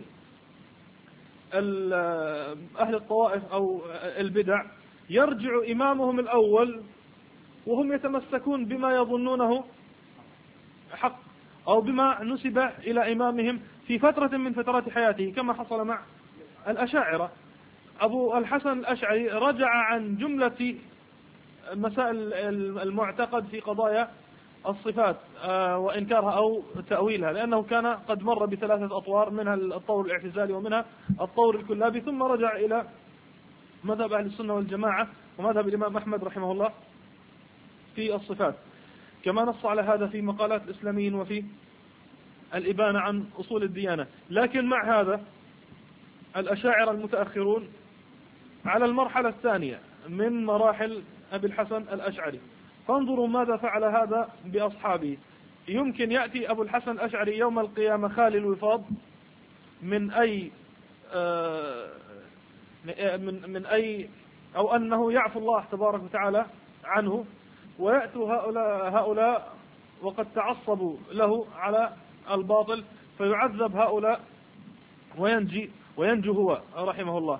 أهل الطوائف أو البدع يرجع إمامهم الأول وهم يتمسكون بما يظنونه حق أو بما نسب إلى إمامهم في فترة من فترات حياته، كما حصل مع الأشاعرة. أبو الحسن الأشعري رجع عن جملة مسائل المعتقد في قضايا الصفات وإنكارها أو تأويلها، لأنه كان قد مر بثلاثة أطوار، منها الطور الاعتزالي ومنها الطور الكلابي، ثم رجع إلى مذهب أهل السنة والجماعة ومذهب الإمام أحمد رحمه الله في الصفات، كما نص على هذا في مقالات الإسلاميين وفي الإبانة عن أصول الديانة. لكن مع هذا الأشاعرة المتأخرون على المرحلة الثانية من مراحل أبي الحسن الأشعري، فانظروا ماذا فعل هذا بأصحابه. يمكن يأتي أبو الحسن الأشعري يوم القيامة خالي الوفاض من أي أو أنه يعفو الله تبارك وتعالى عنه، ويأتوا هؤلاء وقد تعصبوا له على الباطل، فيعذب هؤلاء وينجو هو رحمه الله.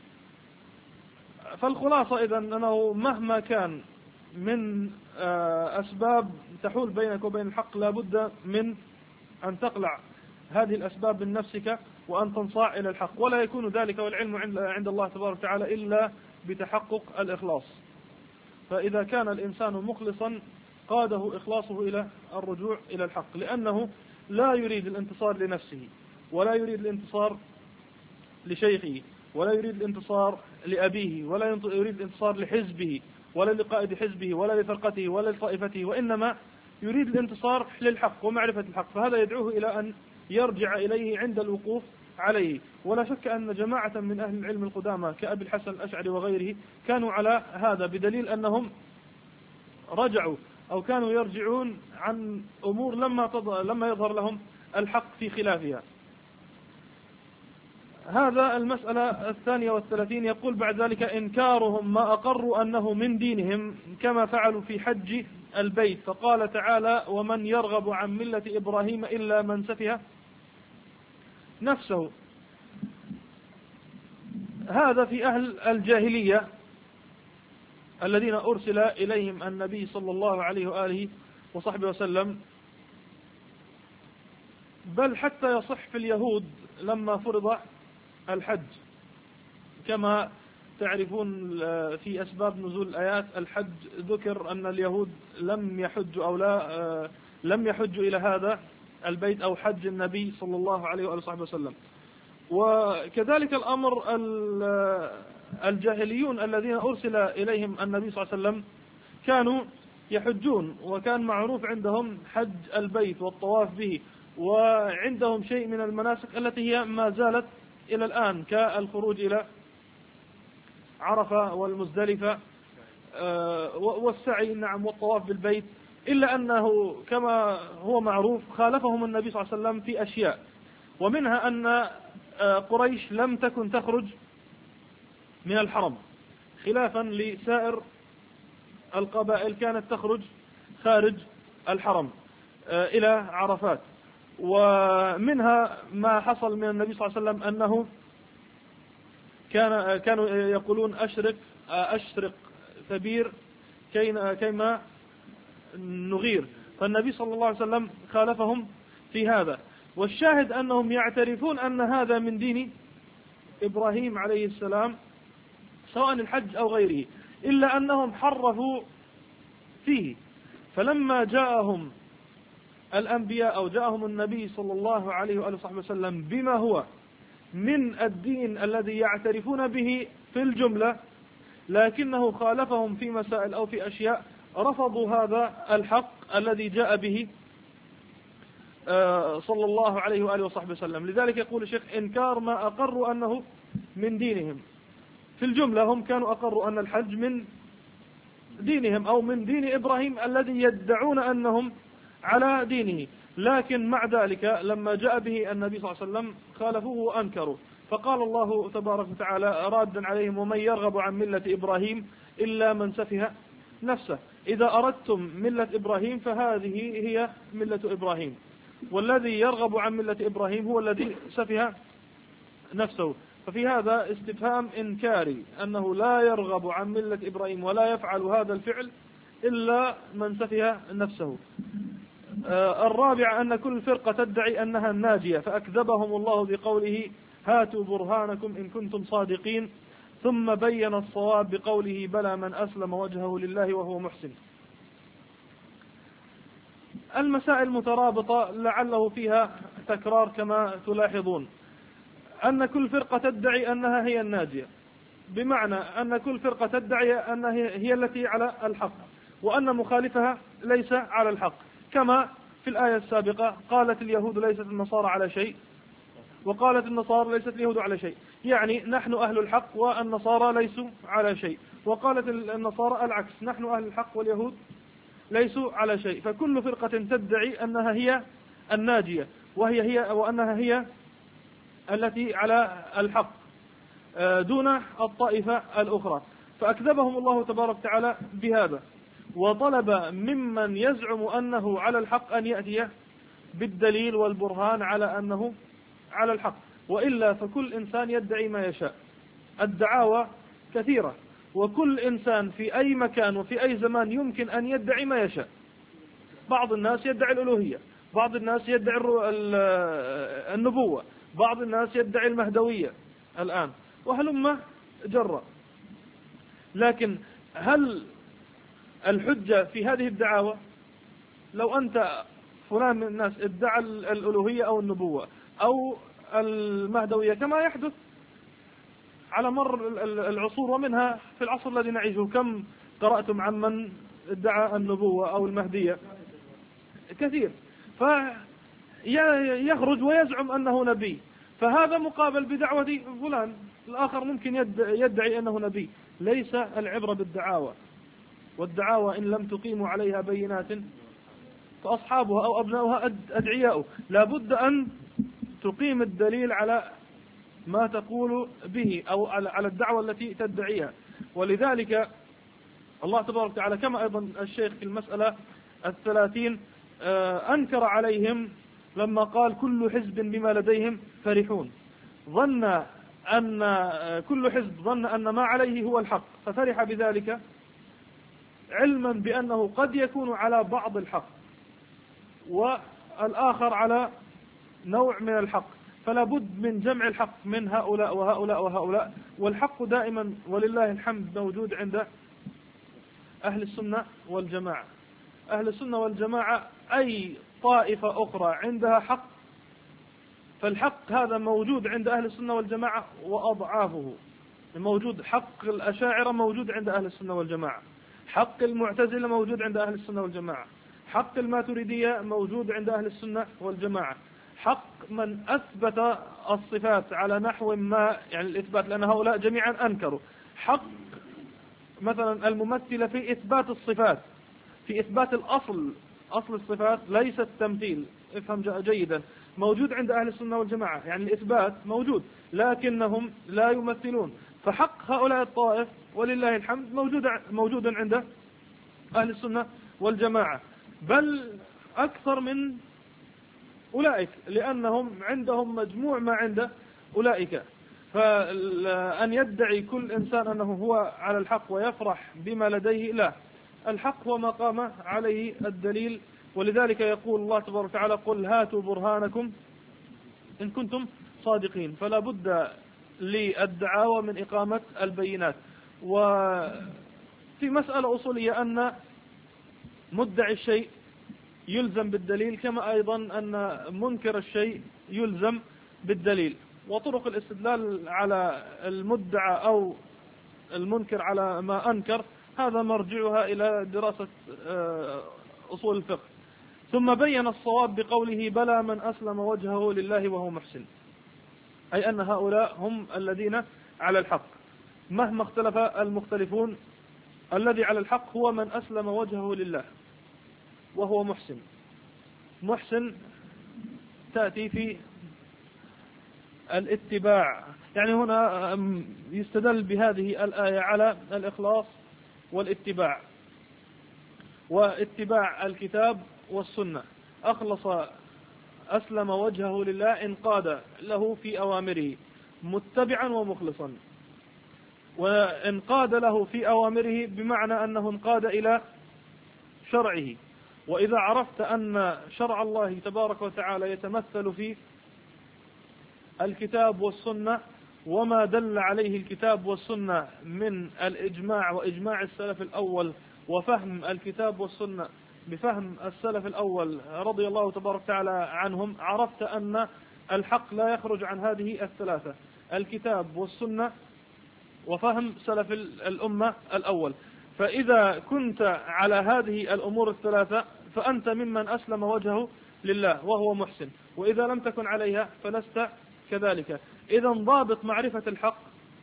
فالخلاصة إذن أنه مهما كان من أسباب تحول بينك وبين الحق، لابد من أن تقلع هذه الأسباب من نفسك وأن تنصاع إلى الحق، ولا يكون ذلك والعلم عند الله تبارك وتعالى إلا بتحقق الإخلاص. فإذا كان الإنسان مخلصا قاده إخلاصه إلى الرجوع إلى الحق، لأنه لا يريد الانتصار لنفسه، ولا يريد الانتصار لشيخه، ولا يريد الانتصار لأبيه، ولا يريد الانتصار لحزبه، ولا لقائد حزبه، ولا لفرقته، ولا لطائفته، وإنما يريد الانتصار للحق ومعرفة الحق. فهذا يدعوه إلى أن يرجع إليه عند الوقوف عليه. ولا شك أن جماعة من أهل العلم القدامى كأبي الحسن الأشعري وغيره كانوا على هذا، بدليل أنهم رجعوا أو كانوا يرجعون عن أمور لما يظهر لهم الحق في خلافها. هذا المسألة 32. يقول بعد ذلك: إنكارهم ما أقروا أنه من دينهم كما فعلوا في حج البيت، فقال تعالى: ومن يرغب عن ملة إبراهيم إلا من سفه نفسه. هذا في أهل الجاهلية الذين أرسل إليهم النبي صلى الله عليه وآله وصحبه وسلم، بل حتى يصح في اليهود لما فرض الحج، كما تعرفون في أسباب نزول الآيات الحج ذكر أن اليهود لم يحجوا إلى هذا البيت أو حج النبي صلى الله عليه وآله وصحبه وسلم. وكذلك الأمر الجاهليون الذين أرسل إليهم النبي صلى الله عليه وسلم كانوا يحجون، وكان معروف عندهم حج البيت والطواف به، وعندهم شيء من المناسك التي هي ما زالت إلى الآن، كالخروج إلى عرفة والمزدلفة والسعي نعم والطواف بالبيت، إلا أنه كما هو معروف خالفهم النبي صلى الله عليه وسلم في أشياء، ومنها أن قريش لم تكن تخرج من الحرم خلافا لسائر القبائل، كانت تخرج خارج الحرم إلى عرفات. ومنها ما حصل من النبي صلى الله عليه وسلم أنه كانوا يقولون أشرق ثبير كيما نغير، فالنبي صلى الله عليه وسلم خالفهم في هذا. والشاهد أنهم يعترفون أن هذا من دين إبراهيم عليه السلام سواء الحج أو غيره، إلا أنهم حرفوا فيه. فلما جاءهم الأنبياء أو جاءهم النبي صلى الله عليه وآله وسلم بما هو من الدين الذي يعترفون به في الجملة، لكنه خالفهم في مسائل أو في أشياء، رفضوا هذا الحق الذي جاء به صلى الله عليه وآله وصحبه وسلم. لذلك يقول الشيخ: إنكار ما أقروا أنه من دينهم. في الجملة هم كانوا أقروا أن الحج من دينهم أو من دين إبراهيم الذي يدعون أنهم على دينه، لكن مع ذلك لما جاء به النبي صلى الله عليه وسلم خالفوه وأنكروا. فقال الله تبارك وتعالى رادا عليهم: ومن يرغب عن ملة إبراهيم إلا من سفه نفسه. إذا أردتم ملة إبراهيم فهذه هي ملة إبراهيم، والذي يرغب عن ملة إبراهيم هو الذي سفه نفسه. ففي هذا استفهام إنكاري أنه لا يرغب عن ملة إبراهيم ولا يفعل هذا الفعل إلا من سفه نفسه. الرابع أن كل فرقة تدعي أنها الناجية، فأكذبهم الله بقوله: هاتوا برهانكم إن كنتم صادقين. ثم بين الصواب بقوله بلى من أسلم وجهه لله وهو محسن. المسائل مترابطة لعله فيها تكرار كما تلاحظون، أن كل فرقة تدعي أنها هي الناجية، بمعنى أن كل فرقة تدعي أنها هي التي على الحق، وأن مخالفها ليس على الحق، كما في الآية السابقة قالت اليهود ليست النصارى على شيء، وقالت النصارى ليست اليهود على شيء، يعني نحن أهل الحق والنصارى ليسوا على شيء، وقالت النصارى العكس، نحن أهل الحق واليهود ليسوا على شيء. فكل فرقة تدعي أنها هي الناجية وأنها هي التي على الحق دون الطائفة الأخرى، فأكذبهم الله تبارك وتعالى بهذا، وطلب ممن يزعم أنه على الحق أن يأتي بالدليل والبرهان على أنه على الحق، وإلا فكل إنسان يدعي ما يشاء. الدعاوى كثيرة، وكل إنسان في أي مكان وفي أي زمان يمكن أن يدعي ما يشاء. بعض الناس يدعي الألوهية، بعض الناس يدعي النبوة، بعض الناس يدعي المهدوية الآن، وهلم جرى. لكن هل الحجة في هذه الدعاوى؟ لو أنت فلان من الناس ادعى الألوهية أو النبوة أو المهدوية كما يحدث على مر العصور، ومنها في العصر الذي نعيشه، كم قرأتم عن من ادعى النبوة أو المهدية؟ كثير. فيخرج ويزعم أنه نبي، فهذا مقابل بدعوة فلان الآخر ممكن يدعي أنه نبي. ليس العبرة بالدعاوى، والدعاوى إن لم تقيموا عليها بينات فأصحابها أو أبناؤها أدعياء. لابد أن تقيم الدليل على ما تقول به أو على الدعوة التي تدعيها. ولذلك الله تبارك وتعالى كما أيضا الشيخ في المسألة 30 أنكر عليهم لما قال كل حزب بما لديهم فرحون، كل حزب ظن أن ما عليه هو الحق ففرح بذلك، علما بأنه قد يكون على بعض الحق والآخر على نوع من الحق، فلا بد من جمع الحق من هؤلاء وهؤلاء وهؤلاء. والحق دائما ولله الحمد موجود عند أهل السنة والجماعة. أهل السنة والجماعة أي طائفة أخرى عندها حق، فالحق هذا موجود عند أهل السنة والجماعة وأضعافه موجود. حق الأشاعرة موجود عند أهل السنة والجماعة، حق المعتزلة موجود عند أهل السنة والجماعة، حق الماتريدية موجود عند أهل السنة والجماعة، حق من أثبت الصفات على نحو ما يعني الإثبات، لأن هؤلاء جميعا أنكروا. حق مثلا الممثلة في إثبات الصفات، في إثبات أصل الصفات ليس التمثيل، افهم جيدا، موجود عند أهل السنة والجماعة، يعني الإثبات موجود لكنهم لا يمثلون. فحق هؤلاء الطائف ولله الحمد موجود عند أهل السنة والجماعة، بل أكثر من أولئك، لأنهم عندهم مجموع ما عند أولئك. فأن يدعي كل إنسان أنه هو على الحق ويفرح بما لديه، لا، الحق هو ما قام عليه الدليل. ولذلك يقول الله تبارك وتعالى قل هاتوا برهانكم إن كنتم صادقين. فلا بد للدعاوى من إقامة البينات. وفي مسألة أصولية أن مدعي الشيء يلزم بالدليل، كما أيضا أن منكر الشيء يلزم بالدليل. وطرق الاستدلال على المدعى أو المنكر على ما أنكر هذا مرجعها إلى دراسة أصول الفقه. ثم بين الصواب بقوله بلى من أسلم وجهه لله وهو محسن، أي أن هؤلاء هم الذين على الحق مهما اختلف المختلفون. الذي على الحق هو من أسلم وجهه لله وهو محسن. محسن تأتي في الاتباع، يعني هنا يستدل بهذه الآية على الإخلاص والاتباع واتباع الكتاب والسنة. أخلص أسلم وجهه لله، انقاد له في أوامره متبعا ومخلصا. وانقاد له في أوامره بمعنى أنه انقاد إلى شرعه. وإذا عرفت أن شرع الله تبارك وتعالى يتمثل في الكتاب والسنة وما دل عليه الكتاب والسنة من الإجماع وإجماع السلف الأول وفهم الكتاب والسنة بفهم السلف الأول رضي الله تبارك وتعالى عنهم، عرفت أن الحق لا يخرج عن هذه الثلاثة: الكتاب والسنة وفهم سلف الأمة الأول. فإذا كنت على هذه الأمور الثلاثة فأنت ممن أسلم وجهه لله وهو محسن، وإذا لم تكن عليها فلست كذلك. إذا ضابط معرفة الحق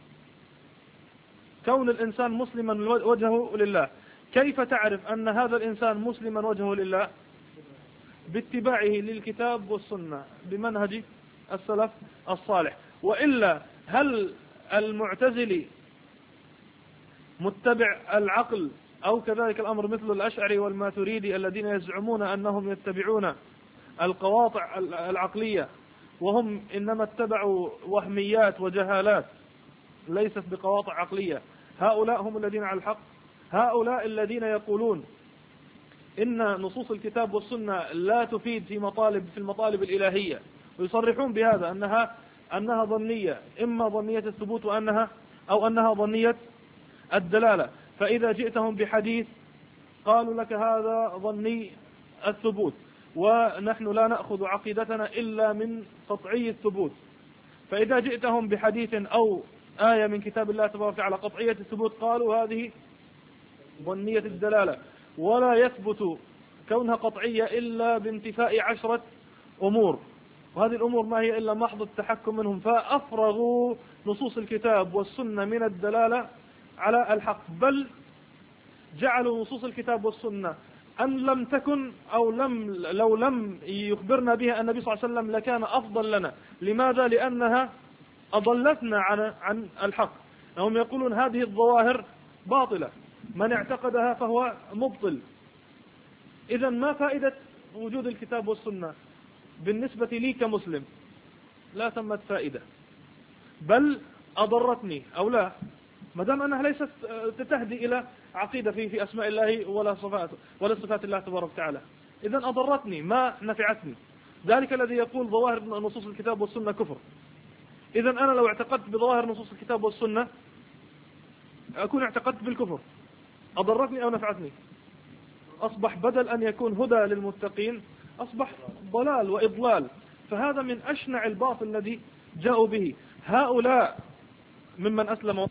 كون الإنسان مسلما وجهه لله. كيف تعرف أن هذا الإنسان مسلما وجهه لله؟ باتباعه للكتاب والسنة بمنهج السلف الصالح. وإلا هل المعتزلي متبع العقل أو كذلك الأمر مثل الأشعري والماتريدي الذين يزعمون أنهم يتبعون القواطع العقلية وهم إنما اتبعوا وهميات وجهالات ليست بقواطع عقلية؟ هؤلاء هم الذين على الحق. هؤلاء الذين يقولون إن نصوص الكتاب والسنة لا تفيد في المطالب الإلهية، ويصرحون بهذا أنها ظنية، إما ظنية الثبوت أنها ظنية الدلالة. فإذا جئتهم بحديث قالوا لك هذا ظني الثبوت، ونحن لا نأخذ عقيدتنا إلا من قطعي الثبوت. فإذا جئتهم بحديث أو آية من كتاب الله تبارك وتعالى قطعية الثبوت قالوا هذه ظنية الدلالة، ولا يثبت كونها قطعية إلا بانتفاء 10 أمور، وهذه الأمور ما هي إلا محض التحكم منهم. فأفرغوا نصوص الكتاب والسنة من الدلالة على الحق، بل جعلوا نصوص الكتاب والسنة أن لم تكن أو لو لم يخبرنا بها النبي صلى الله عليه وسلم لكان أفضل لنا. لماذا؟ لأنها أضلتنا عن الحق. هم يقولون هذه الظواهر باطلة، من اعتقدها فهو مبطل. إذا ما فائدة وجود الكتاب والسنة بالنسبة لي كمسلم؟ لا ثمت فائدة، بل أضرتني أو لا، ما دام أنها ليست تهدي إلى عقيدة في أسماء الله ولا صفات الله تبارك وتعالى. إذا أضرتني ما نفعتني. ذلك الذي يقول ظواهر نصوص الكتاب والسنة كفر. إذا أنا لو اعتقدت بظواهر نصوص الكتاب والسنة أكون اعتقدت بالكفر. أضرتني أو نفعتني؟ أصبح بدل أن يكون هدى للمتقين أصبح ضلال وإضلال. فهذا من أشنع الباطل الذي جاءوا به هؤلاء ممن أسلم.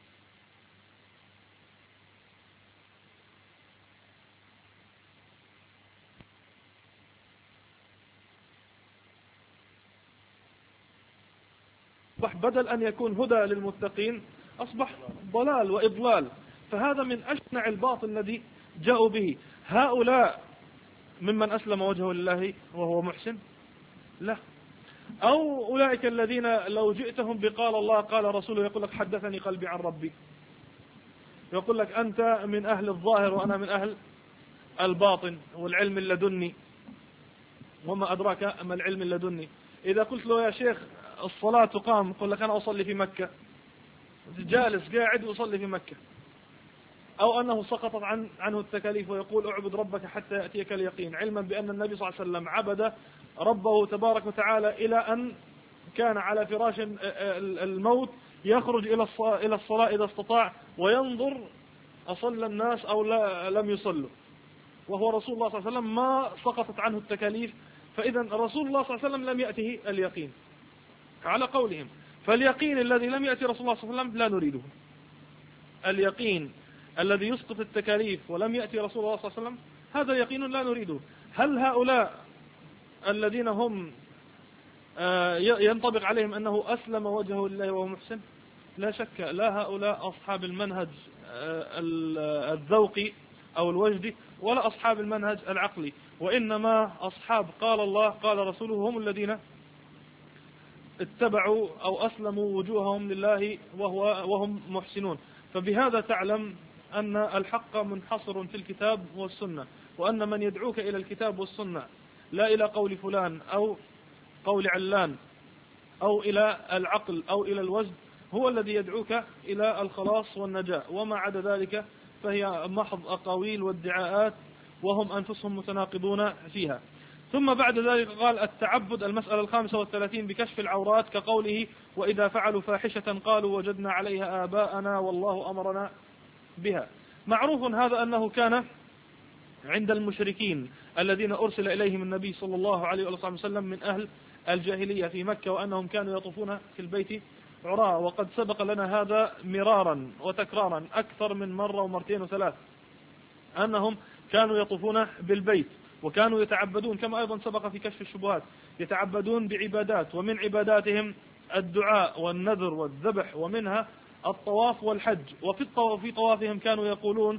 بدل أن يكون هدى للمتقين أصبح ضلال وإضلال. فهذا من أشنع الباطل الذي جاءوا به هؤلاء ممن أسلم وجهه لله وهو محسن؟ لا. أو أولئك الذين لو جئتهم بقال الله قال رسوله يقول لك حدثني قلبي عن ربي، يقول لك أنت من أهل الظاهر وأنا من أهل الباطن والعلم اللدني. وما أدراك ما العلم اللدني؟ إذا قلت له يا شيخ الصلاة تقام يقول لك أنا أصلي في مكة، جالس قاعد وأصلي في مكة. أو أنه سقطت عنه التكاليف ويقول اعبد ربك حتى يأتيك اليقين، علما بأن النبي صلى الله عليه وسلم عبد ربه تبارك وتعالى إلى أن كان على فراش الموت يخرج إلى الصلاة إذا استطاع وينظر أصلى الناس أو لم يصلوا، وهو رسول الله صلى الله عليه وسلم ما سقطت عنه التكاليف. فإذا رسول الله صلى الله عليه وسلم لم يأته اليقين على قولهم. فاليقين الذي لم يأتي رسول الله صلى الله عليه وسلم لا نريده. اليقين الذي يسقط التكاليف ولم يأتي رسول الله صلى الله عليه وسلم هذا يقين لا نريده. هل هؤلاء الذين هم ينطبق عليهم أنه أسلم وجهه لله وهو محسن؟ لا شك لا هؤلاء أصحاب المنهج الذوقي أو الوجدي ولا أصحاب المنهج العقلي، وإنما أصحاب قال الله قال رسوله هم الذين اتبعوا أو أسلموا وجوههم لله وهم محسنون. فبهذا تعلم أن الحق منحصر في الكتاب والسنة، وأن من يدعوك إلى الكتاب والسنة لا إلى قول فلان أو قول علان أو إلى العقل أو إلى الوجد هو الذي يدعوك إلى الخلاص والنجاة، وما عدا ذلك فهي محض أقاويل وادعاءات وهم أنفسهم متناقضون فيها. ثم بعد ذلك قال التعبد المسألة 35 بكشف العورات كقوله وإذا فعلوا فاحشة قالوا وجدنا عليها آباءنا والله أمرنا بها. معروف هذا أنه كان عند المشركين الذين أرسل إليهم النبي صلى الله عليه وسلم من أهل الجاهلية في مكة، وأنهم كانوا يطوفون في البيت عراة، وقد سبق لنا هذا مرارا وتكرارا أكثر من مرة ومرتين وثلاث، أنهم كانوا يطوفون بالبيت وكانوا يتعبدون كما أيضا سبق في كشف الشبهات، يتعبدون بعبادات، ومن عباداتهم الدعاء والنذر والذبح، ومنها الطواف والحج. وفي طوافهم كانوا يقولون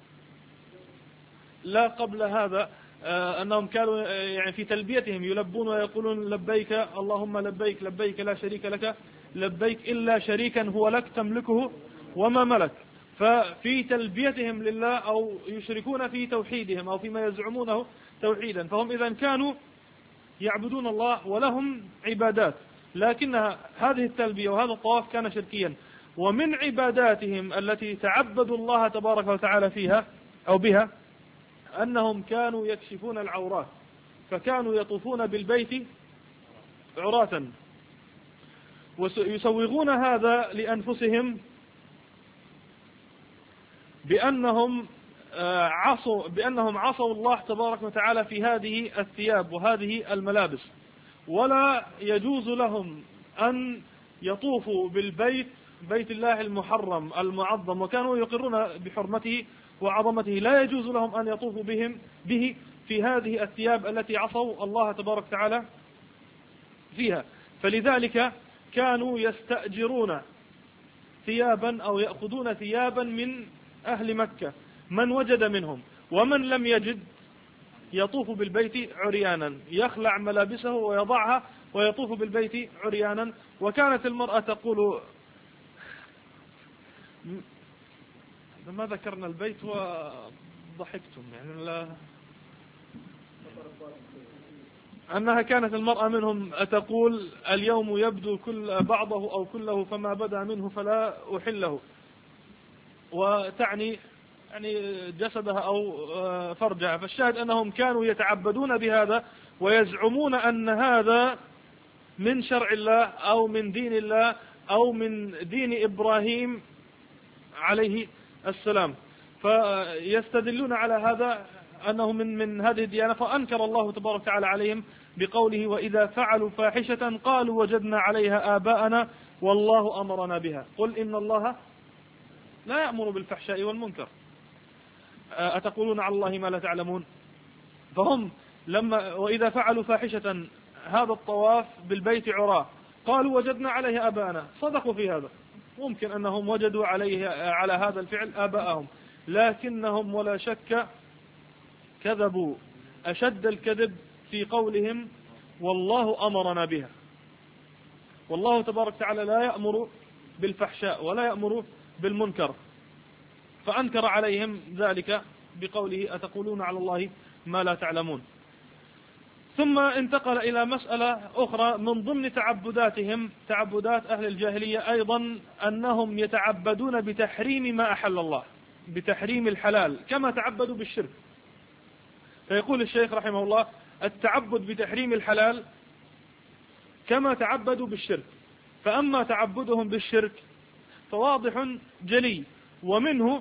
لا قبل هذا أنهم كانوا يعني في تلبيتهم يلبون ويقولون لبيك اللهم لبيك لبيك لا شريك لك لبيك إلا شريكا هو لك تملكه وما ملك. ففي تلبيتهم لله أو يشركون في توحيدهم أو فيما يزعمونه توحيدا، فهم إذا كانوا يعبدون الله ولهم عبادات، لكن هذه التلبية وهذا الطواف كان شركيا. ومن عباداتهم التي تعبدوا الله تبارك وتعالى فيها أو بها أنهم كانوا يكشفون العورات، فكانوا يطوفون بالبيت عراة، ويسوغون هذا لأنفسهم بأنهم عصوا الله تبارك وتعالى في هذه الثياب وهذه الملابس، ولا يجوز لهم أن يطوفوا بالبيت بيت الله المحرم المعظم، وكانوا يقرون بحرمته وعظمته، لا يجوز لهم أن يطوفوا به في هذه الثياب التي عصوا الله تبارك وتعالى فيها. فلذلك كانوا يستأجرون ثيابا أو يأخذون ثيابا من أهل مكة من وجد منهم، ومن لم يجد يطوف بالبيت عريانا، يخلع ملابسه ويضعها ويطوف بالبيت عريانا. وكانت المرأة تقول ما ذكرنا البيت وضحكتم يعني لا أنها كانت المرأة منهم تقول اليوم يبدو بعضه أو كله فما بدا منه فلا أحله، وتعني يعني جسدها أو فرجها. فالشاهد أنهم كانوا يتعبدون بهذا ويزعمون أن هذا من شرع الله أو من دين الله أو من دين إبراهيم عليه السلام، فيستدلون على هذا أنه من هذه الديانة. فأنكر الله تبارك وتعالى عليهم بقوله وإذا فعلوا فاحشة قالوا وجدنا عليها آباءنا والله أمرنا بها قل إن الله لا يأمر بالفحشاء والمنكر أتقولون على الله ما لا تعلمون. فهم لما وإذا فعلوا فاحشة هذا الطواف بالبيت عراة قالوا وجدنا عليها آباءنا، صدقوا في هذا، ممكن أنهم وجدوا على هذا الفعل آباءهم، لكنهم ولا شك كذبوا أشد الكذب في قولهم والله أمرنا بها. والله تبارك وتعالى لا يأمر بالفحشاء ولا يأمر بالمنكر، فأنكر عليهم ذلك بقوله أتقولون على الله ما لا تعلمون. ثم انتقل إلى مسألة أخرى من ضمن تعبداتهم، تعبدات أهل الجاهلية أيضا، أنهم يتعبدون بتحريم ما أحل الله، بتحريم الحلال كما تعبدوا بالشرك. فيقول الشيخ رحمه الله التعبد بتحريم الحلال كما تعبدوا بالشرك. فأما تعبدهم بالشرك فواضح جلي، ومنه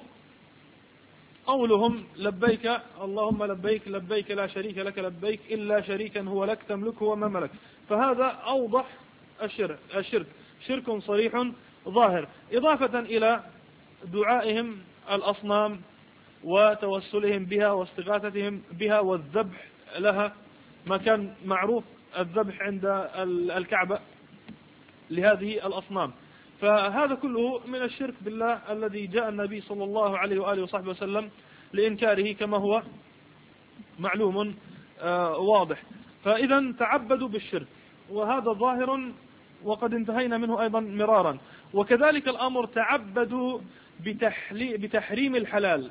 قولهم لبيك اللهم لبيك لبيك لا شريك لك لبيك إلا شريكا هو لك تملكه وما ملك. فهذا أوضح الشرك، شرك صريح ظاهر، إضافة إلى دعائهم الأصنام وتوسلهم بها واستغاثتهم بها والذبح لها، ما كان معروف الذبح عند الكعبة لهذه الأصنام. فهذا كله من الشرك بالله الذي جاء النبي صلى الله عليه وآله وصحبه وسلم لإنكاره كما هو معلوم واضح. فإذا تعبدوا بالشرك وهذا ظاهر وقد انتهينا منه أيضا مرارا. وكذلك الأمر تعبدوا بتحريم الحلال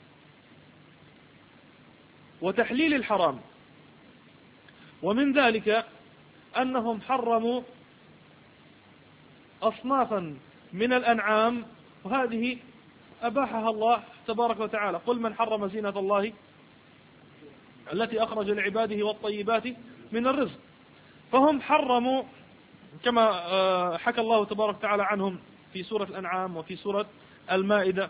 وتحليل الحرام، ومن ذلك أنهم حرموا أصنافا من الأنعام وهذه أباحها الله تبارك وتعالى. قل من حرم زينة الله التي أخرج لعباده والطيبات من الرزق. فهم حرموا كما حكى الله تبارك وتعالى عنهم في سورة الأنعام وفي سورة المائدة،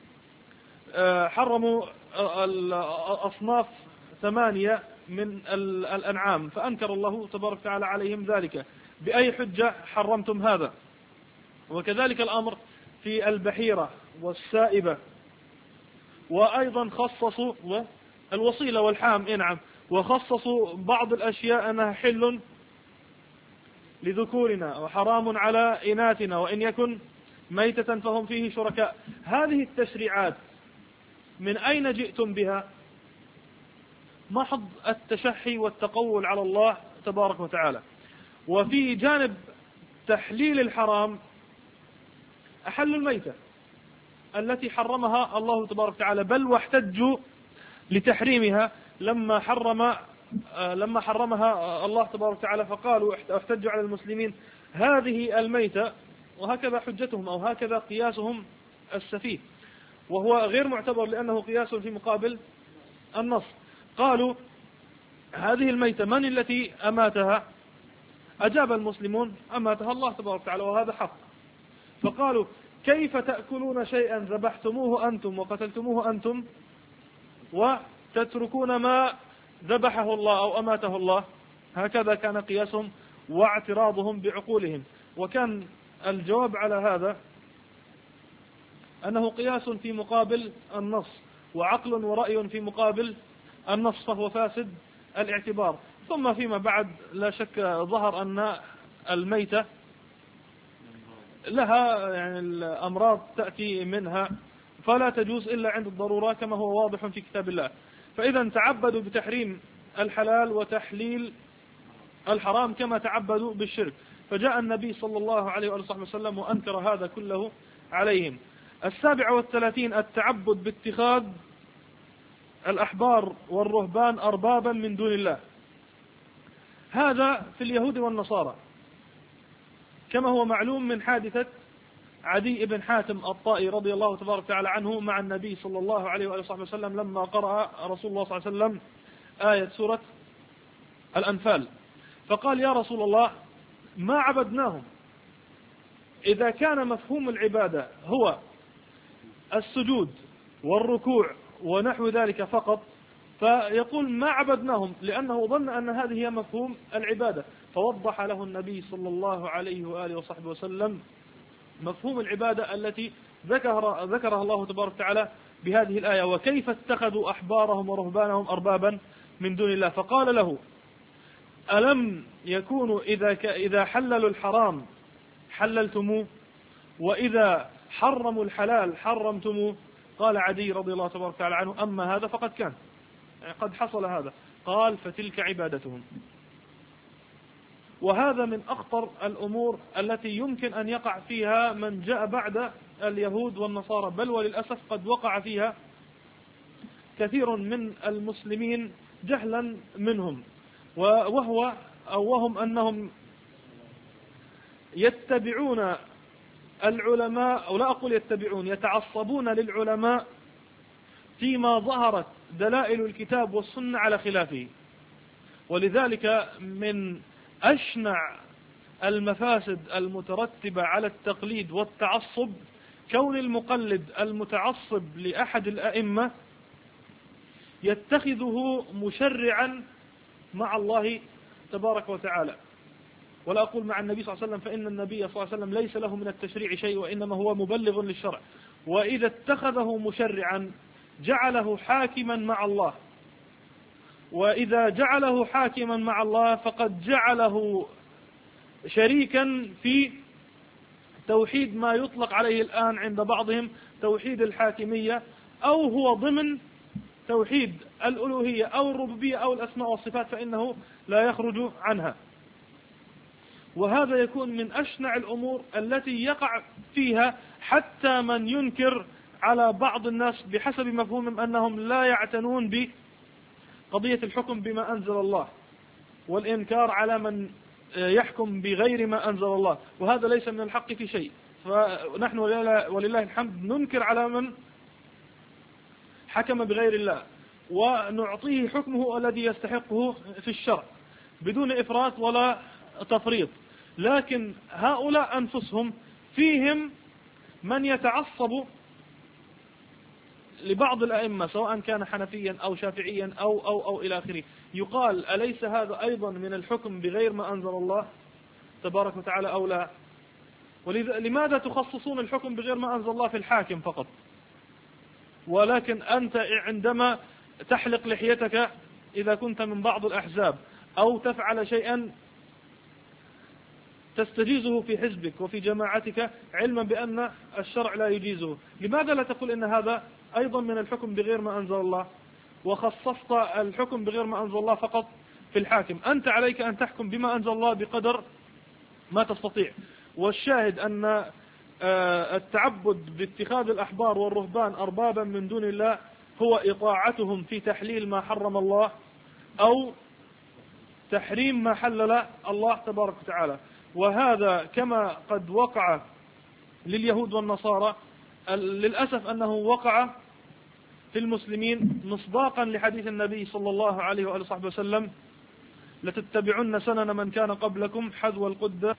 حرموا أصناف 8 من الأنعام، فأنكر الله تبارك وتعالى عليهم ذلك: بأي حجة حرمتم هذا؟ وكذلك الأمر في البحيرة والسائبة، وأيضا خصصوا الوصيلة والحام، نعم، وخصصوا بعض الأشياء أنها حل لذكورنا وحرام على إناثنا، وإن يكن ميتة فهم فيه شركاء. هذه التشريعات من أين جئتم بها؟ محض التشحي والتقول على الله تبارك وتعالى. وفي جانب تحليل الحرام أحل الميتة التي حرمها الله تبارك وتعالى، بل واحتجوا لتحريمها لما حرمها الله تبارك وتعالى، فقالوا احتجوا على المسلمين هذه الميتة، وهكذا حجتهم أو هكذا قياسهم السفيه، وهو غير معتبر لأنه قياس في مقابل النص. قالوا هذه الميتة من التي أماتها؟ أجاب المسلمون أماتها الله تبارك وتعالى، وهذا حق. فقالوا كيف تأكلون شيئا ذبحتموه أنتم وقتلتموه أنتم وتتركون ما ذبحه الله أو أماته الله؟ هكذا كان قياسهم واعتراضهم بعقولهم. وكان الجواب على هذا أنه قياس في مقابل النص، وعقل ورأي في مقابل النص، فهو فاسد الاعتبار. ثم فيما بعد لا شك ظهر أن الميتة لها يعني الأمراض تأتي منها، فلا تجوز إلا عند الضرورة كما هو واضح في كتاب الله. فإذا تعبدوا بتحريم الحلال وتحليل الحرام كما تعبدوا بالشرك، فجاء النبي صلى الله عليه وآله وسلم وأنكر هذا كله عليهم. 37 التعبد باتخاذ الأحبار والرهبان أربابا من دون الله. هذا في اليهود والنصارى، كما هو معلوم من حادثة عدي بن حاتم الطائي رضي الله تبارك وتعالى عنه مع النبي صلى الله عليه وآله وسلم لما قرأ رسول الله صلى الله عليه وسلم آية سورة الأنفال، فقال يا رسول الله ما عبدناهم. إذا كان مفهوم العبادة هو السجود والركوع ونحو ذلك فقط، فيقول ما عبدناهم، لأنه ظن أن هذه هي مفهوم العبادة. فوضح له النبي صلى الله عليه وآله وصحبه وسلم مفهوم العبادة التي ذكرها الله تبارك وتعالى بهذه الآية: وكيف اتخذوا أحبارهم ورهبانهم أربابا من دون الله. فقال له ألم يكونوا إذا حللوا الحرام حللتموه وإذا حرموا الحلال حرمتموه؟ قال عدي رضي الله تبارك وتعالى عنه أما هذا فقد كان، يعني قد حصل هذا. قال فتلك عبادتهم. وهذا من أخطر الأمور التي يمكن أن يقع فيها من جاء بعد اليهود والنصارى، بل وللأسف قد وقع فيها كثير من المسلمين جهلا منهم، وهم أنهم يتبعون العلماء، أو لا أقول يتبعون، يتعصبون للعلماء فيما ظهرت دلائل الكتاب والسنة على خلافه. ولذلك من أشنع المفاسد المترتبة على التقليد والتعصب كون المقلد المتعصب لأحد الأئمة يتخذه مشرعا مع الله تبارك وتعالى، ولا أقول مع النبي صلى الله عليه وسلم، فإن النبي صلى الله عليه وسلم ليس له من التشريع شيء، وإنما هو مبلغ للشرع. وإذا اتخذه مشرعا جعله حاكما مع الله، وإذا جعله حاكما مع الله فقد جعله شريكا في توحيد ما يطلق عليه الآن عند بعضهم توحيد الحاكمية، أو هو ضمن توحيد الألوهية أو الربوبية أو الأسماء والصفات، فإنه لا يخرج عنها. وهذا يكون من أشنع الأمور التي يقع فيها حتى من ينكر على بعض الناس بحسب مفهومهم أنهم لا يعتنون بقضية الحكم بما أنزل الله، والإنكار على من يحكم بغير ما أنزل الله، وهذا ليس من الحق في شيء. فنحن ولله الحمد ننكر على من حكم بغير الله، ونعطيه حكمه الذي يستحقه في الشرع بدون إفراط ولا تفريط. لكن هؤلاء أنفسهم فيهم من يتعصب لبعض الأئمة سواء كان حنفيا أو شافعيا أو إلى آخره، يقال أليس هذا أيضا من الحكم بغير ما أنزل الله تبارك وتعالى أو لا؟ لماذا تخصصون الحكم بغير ما أنزل الله في الحاكم فقط؟ ولكن أنت عندما تحلق لحيتك إذا كنت من بعض الأحزاب أو تفعل شيئا تستجيزه في حزبك وفي جماعتك علما بأن الشرع لا يجيزه، لماذا لا تقول إن هذا أيضا من الحكم بغير ما أنزل الله وخصصت الحكم بغير ما أنزل الله فقط في الحاكم؟ أنت عليك أن تحكم بما أنزل الله بقدر ما تستطيع. والشاهد أن التعبد باتخاذ الأحبار والرهبان أربابا من دون الله هو إطاعتهم في تحليل ما حرم الله أو تحريم ما حلل الله تبارك وتعالى. وهذا كما قد وقع لليهود والنصارى للأسف أنه وقع في المسلمين مصداقا لحديث النبي صلى الله عليه وآله وصحبه وسلم: لتتبعن سنن من كان قبلكم حذو القدة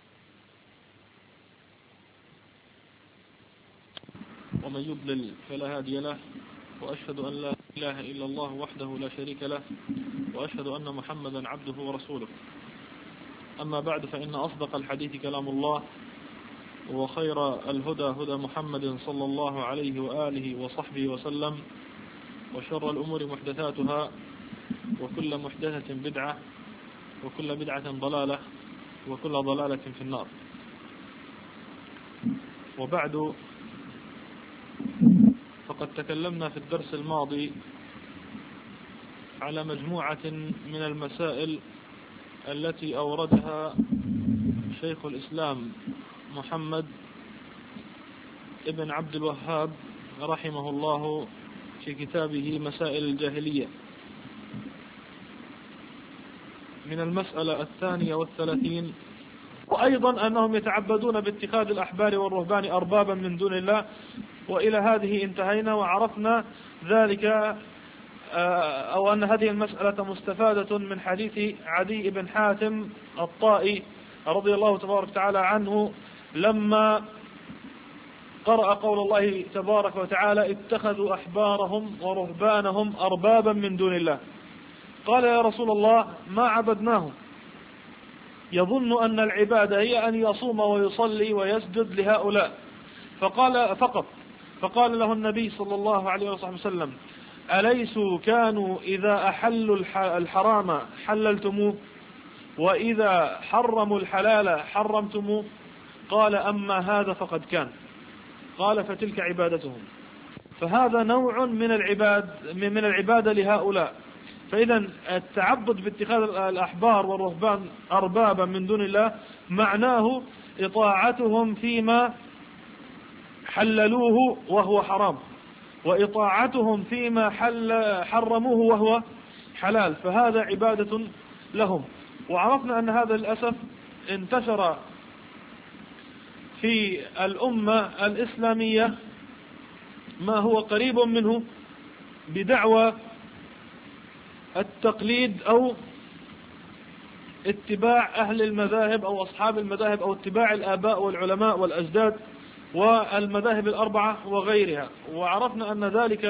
ومن يضلل فلا هادي له، وأشهد أن لا إله إلا الله وحده لا شريك له، وأشهد أن محمدا عبده ورسوله. أما بعد، فإن أصدق الحديث كلام الله، وخير الهدى هدى محمد صلى الله عليه وآله وصحبه وسلم، وشر الأمور محدثاتها، وكل محدثة بدعة، وكل بدعة ضلالة، وكل ضلالة في النار. وبعد، فقد تكلمنا في الدرس الماضي على مجموعة من المسائل التي أوردها شيخ الإسلام محمد ابن عبد الوهاب رحمه الله في كتابه مسائل الجاهلية، من المسألة 32، وأيضا أنهم يتعبدون باتخاذ الأحبار والرهبان أربابا من دون الله. وإلى هذه انتهينا، وعرفنا ذلك أو أن هذه المسألة مستفادة من حديث عدي بن حاتم الطائي رضي الله تبارك وتعالى عنه لما قرأ قول الله تبارك وتعالى: اتخذوا أحبارهم ورهبانهم أربابا من دون الله. قال: يا رسول الله، ما عبدناهم، يظن أن العبادة هي أن يصوم ويصلي ويسجد لهؤلاء فقال له النبي صلى الله عليه وسلم: أليسوا كانوا إذا أحلوا الحرام حللتموه، وإذا حرموا الحلال حرمتموه؟ قال: أما هذا فقد كان. قال: فتلك عبادتهم. فهذا نوع من العبادة لهؤلاء. فإذا التعبد باتخاذ الأحبار والرهبان أربابا من دون الله معناه إطاعتهم فيما حللوه وهو حرام، وإطاعتهم فيما حرموه وهو حلال، فهذا عبادة لهم. وعرفنا أن هذا للأسف انتشر في الأمة الإسلامية ما هو قريب منه بدعوى التقليد أو اتباع أهل المذاهب أو أصحاب المذاهب أو اتباع الآباء والعلماء والأجداد والمذاهب الأربعة وغيرها. وعرفنا أن ذلك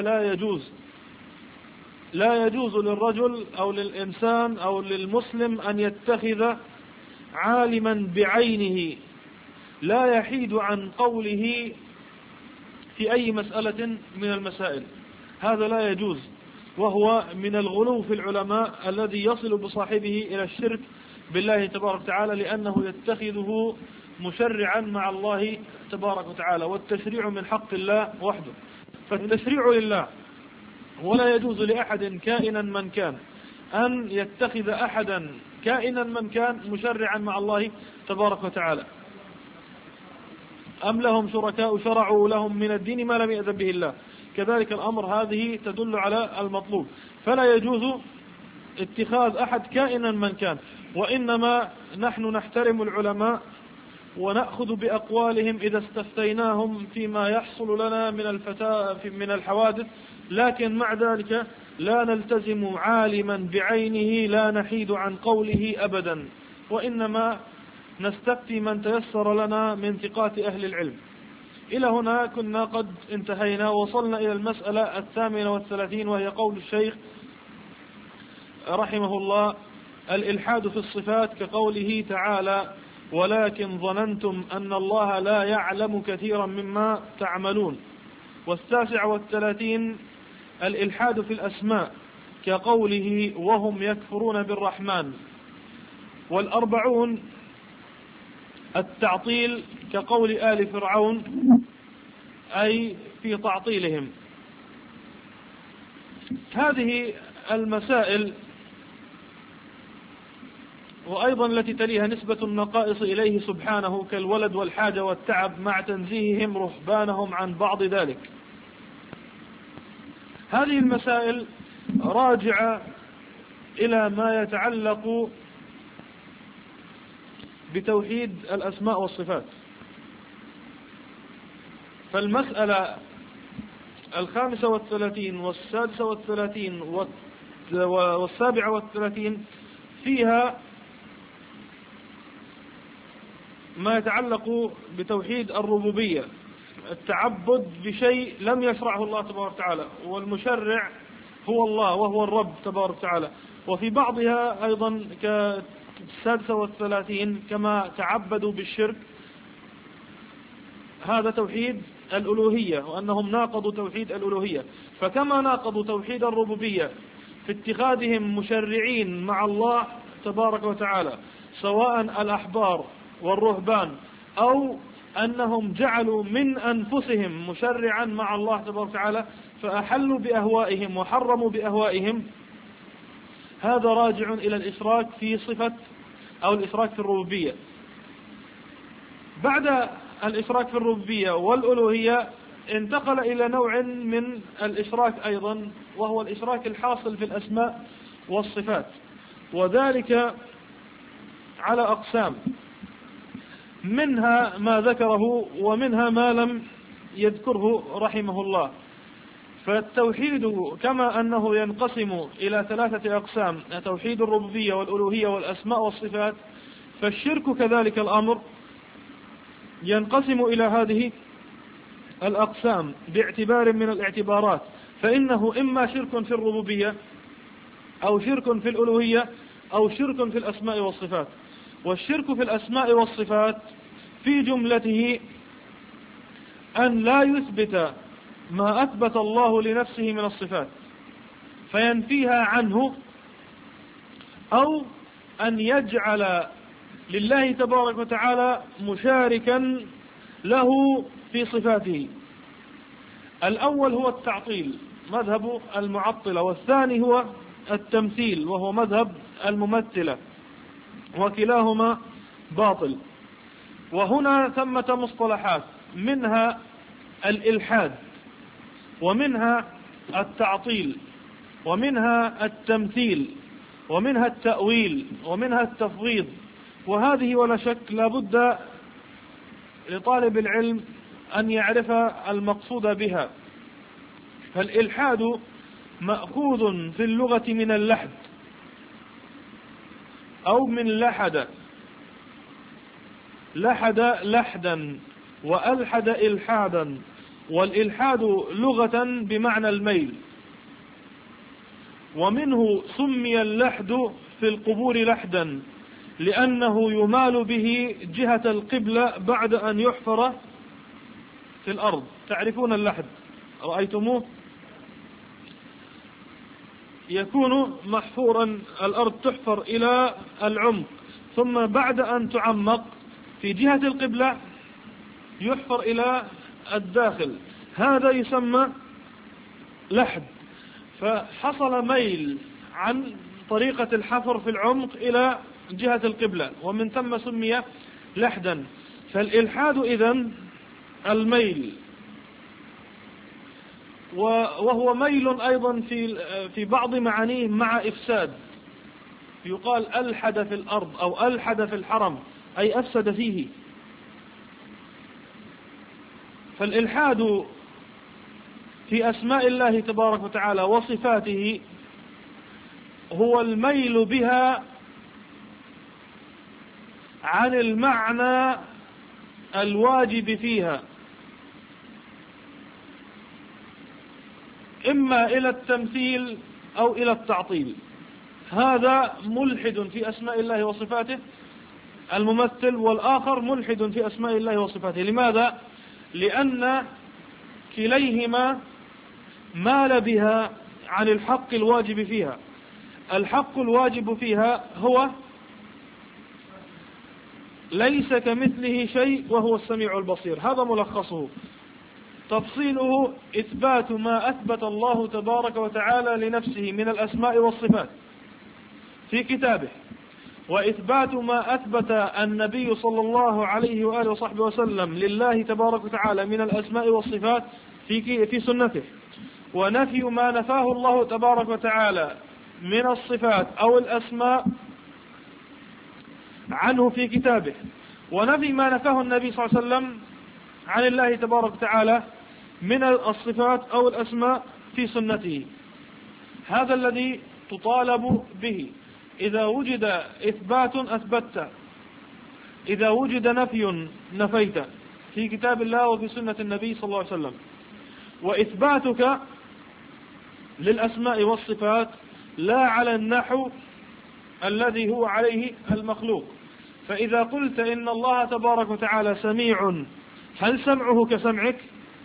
لا يجوز للرجل أو للإنسان أو للمسلم أن يتخذ عالما بعينه لا يحيد عن قوله في أي مسألة من المسائل، هذا لا يجوز، وهو من الغلو في العلماء الذي يصل بصاحبه إلى الشرك بالله تبارك وتعالى، لأنه يتخذه مشرعا مع الله تبارك وتعالى، والتشريع من حق الله وحده، فالتشريع لله، ولا يجوز لأحد كائنا من كان أن يتخذ أحدا كائنا من كان مشرعا مع الله تبارك وتعالى. أم لهم شركاء شرعوا لهم من الدين ما لم يأذن به الله، كذلك الأمر، هذه تدل على المطلوب. فلا يجوز اتخاذ أحد كائنا من كان، وإنما نحن نحترم العلماء ونأخذ بأقوالهم إذا استفتيناهم فيما يحصل لنا من الحوادث، لكن مع ذلك لا نلتزم عالما بعينه لا نحيد عن قوله أبدا، وإنما نستفتي من تيسر لنا من ثقات أهل العلم. إلى هنا كنا قد انتهينا، وصلنا إلى المسألة 38، وهي قول الشيخ رحمه الله: الإلحاد في الصفات كقوله تعالى: ولكن ظننتم أن الله لا يعلم كثيرا مما تعملون. 39 الإلحاد في الأسماء كقوله: وهم يكفرون بالرحمن. 40 التعطيل كقول آل فرعون، أي في تعطيلهم. هذه المسائل وأيضا التي تليها نسبة النقائص إليه سبحانه كالولد والحاجة والتعب، مع تنزيههم رهبانهم عن بعض ذلك. هذه المسائل راجعة إلى ما يتعلق بتوحيد الأسماء والصفات. فالمسألة 35 و36 و37 فيها ما يتعلق بتوحيد الربوبية، التعبد بشيء لم يشرعه الله تبارك وتعالى، والمشرع هو الله وهو الرب تبارك وتعالى. وفي بعضها أيضا ك36 كما تعبدوا بالشرك، هذا توحيد الألوهية، وأنهم ناقضوا توحيد الألوهية. فكما ناقضوا توحيد الربوبية في اتخاذهم مشرعين مع الله تبارك وتعالى، سواء الأحبار والرهبان، أو أنهم جعلوا من أنفسهم مشرعا مع الله تبارك وتعالى فأحلوا بأهوائهم وحرموا بأهوائهم، هذا راجع إلى الإشراك في صفة أو الإشراك في الربوبية. بعد الإشراك في الربوبية والألوهية انتقل إلى نوع من الإشراك أيضا، وهو الإشراك الحاصل في الأسماء والصفات، وذلك على أقسام، منها ما ذكره ومنها ما لم يذكره رحمه الله. فالتوحيد كما أنه ينقسم إلى 3 أقسام: توحيد الربوبية والألوهية والأسماء والصفات، فالشرك كذلك الأمر ينقسم إلى هذه الأقسام باعتبار من الاعتبارات، فإنه إما شرك في الربوبية أو شرك في الألوهية أو شرك في الأسماء والصفات. والشرك في الأسماء والصفات في جملته أن لا يثبت ما أثبت الله لنفسه من الصفات فينفيها عنه، أو أن يجعل لله تبارك وتعالى مشاركا له في صفاته. الأول هو التعطيل مذهب المعطلة، والثاني هو التمثيل وهو مذهب الممثلة، وكلاهما باطل. وهنا ثمة مصطلحات، منها الإلحاد، ومنها التعطيل، ومنها التمثيل، ومنها التأويل، ومنها التفويض. وهذه ولا شك لا بد لطالب العلم أن يعرف المقصود بها. فالإلحاد مأخوذ في اللغة من اللحد أو من لحد، لحد لحدا وألحد إلحادا، والإلحاد لغة بمعنى الميل. ومنه سمي اللحد في القبور لحدا لأنه يمال به جهة القبلة بعد أن يحفر في الأرض. تعرفون اللحد، رأيتموه؟ يكون محفورا، الأرض تحفر إلى العمق، ثم بعد أن تعمق في جهة القبلة يحفر إلى الداخل، هذا يسمى لحد. فحصل ميل عن طريقة الحفر في العمق إلى جهة القبلة، ومن ثم سمي لحدا. فالإلحاد إذن الميل، وهو ميل أيضا في بعض معانيه مع إفساد، يقال ألحد في الأرض أو ألحد في الحرم، أي أفسد فيه. فالإلحاد في أسماء الله تبارك وتعالى وصفاته هو الميل بها عن المعنى الواجب فيها، إما إلى التمثيل أو إلى التعطيل. هذا ملحد في أسماء الله وصفاته الممثل، والآخر ملحد في أسماء الله وصفاته. لماذا؟ لأن كليهما مال بها عن الحق الواجب فيها. الحق الواجب فيها هو ليس كمثله شيء وهو السميع البصير، هذا ملخصه. تفصيله إثبات ما أثبت الله تبارك وتعالى لنفسه من الأسماء والصفات في كتابه، وإثبات ما أثبت النبي صلى الله عليه وآله وصحبه وسلم لله تبارك وتعالى من الأسماء والصفات في سنته، ونفي ما نفاه الله تبارك وتعالى من الصفات أو الأسماء عنه في كتابه، ونفي ما نفاه النبي صلى الله عليه وسلم عن الله تبارك وتعالى من الصفات أو الأسماء في سنته. هذا الذي تطالب به. إذا وجد إثبات أثبت، إذا وجد نفي نفيت في كتاب الله وفي سنة النبي صلى الله عليه وسلم. وإثباتك للأسماء والصفات لا على النحو الذي هو عليه المخلوق. فإذا قلت إن الله تبارك وتعالى سميع، هل سمعه كسمعك؟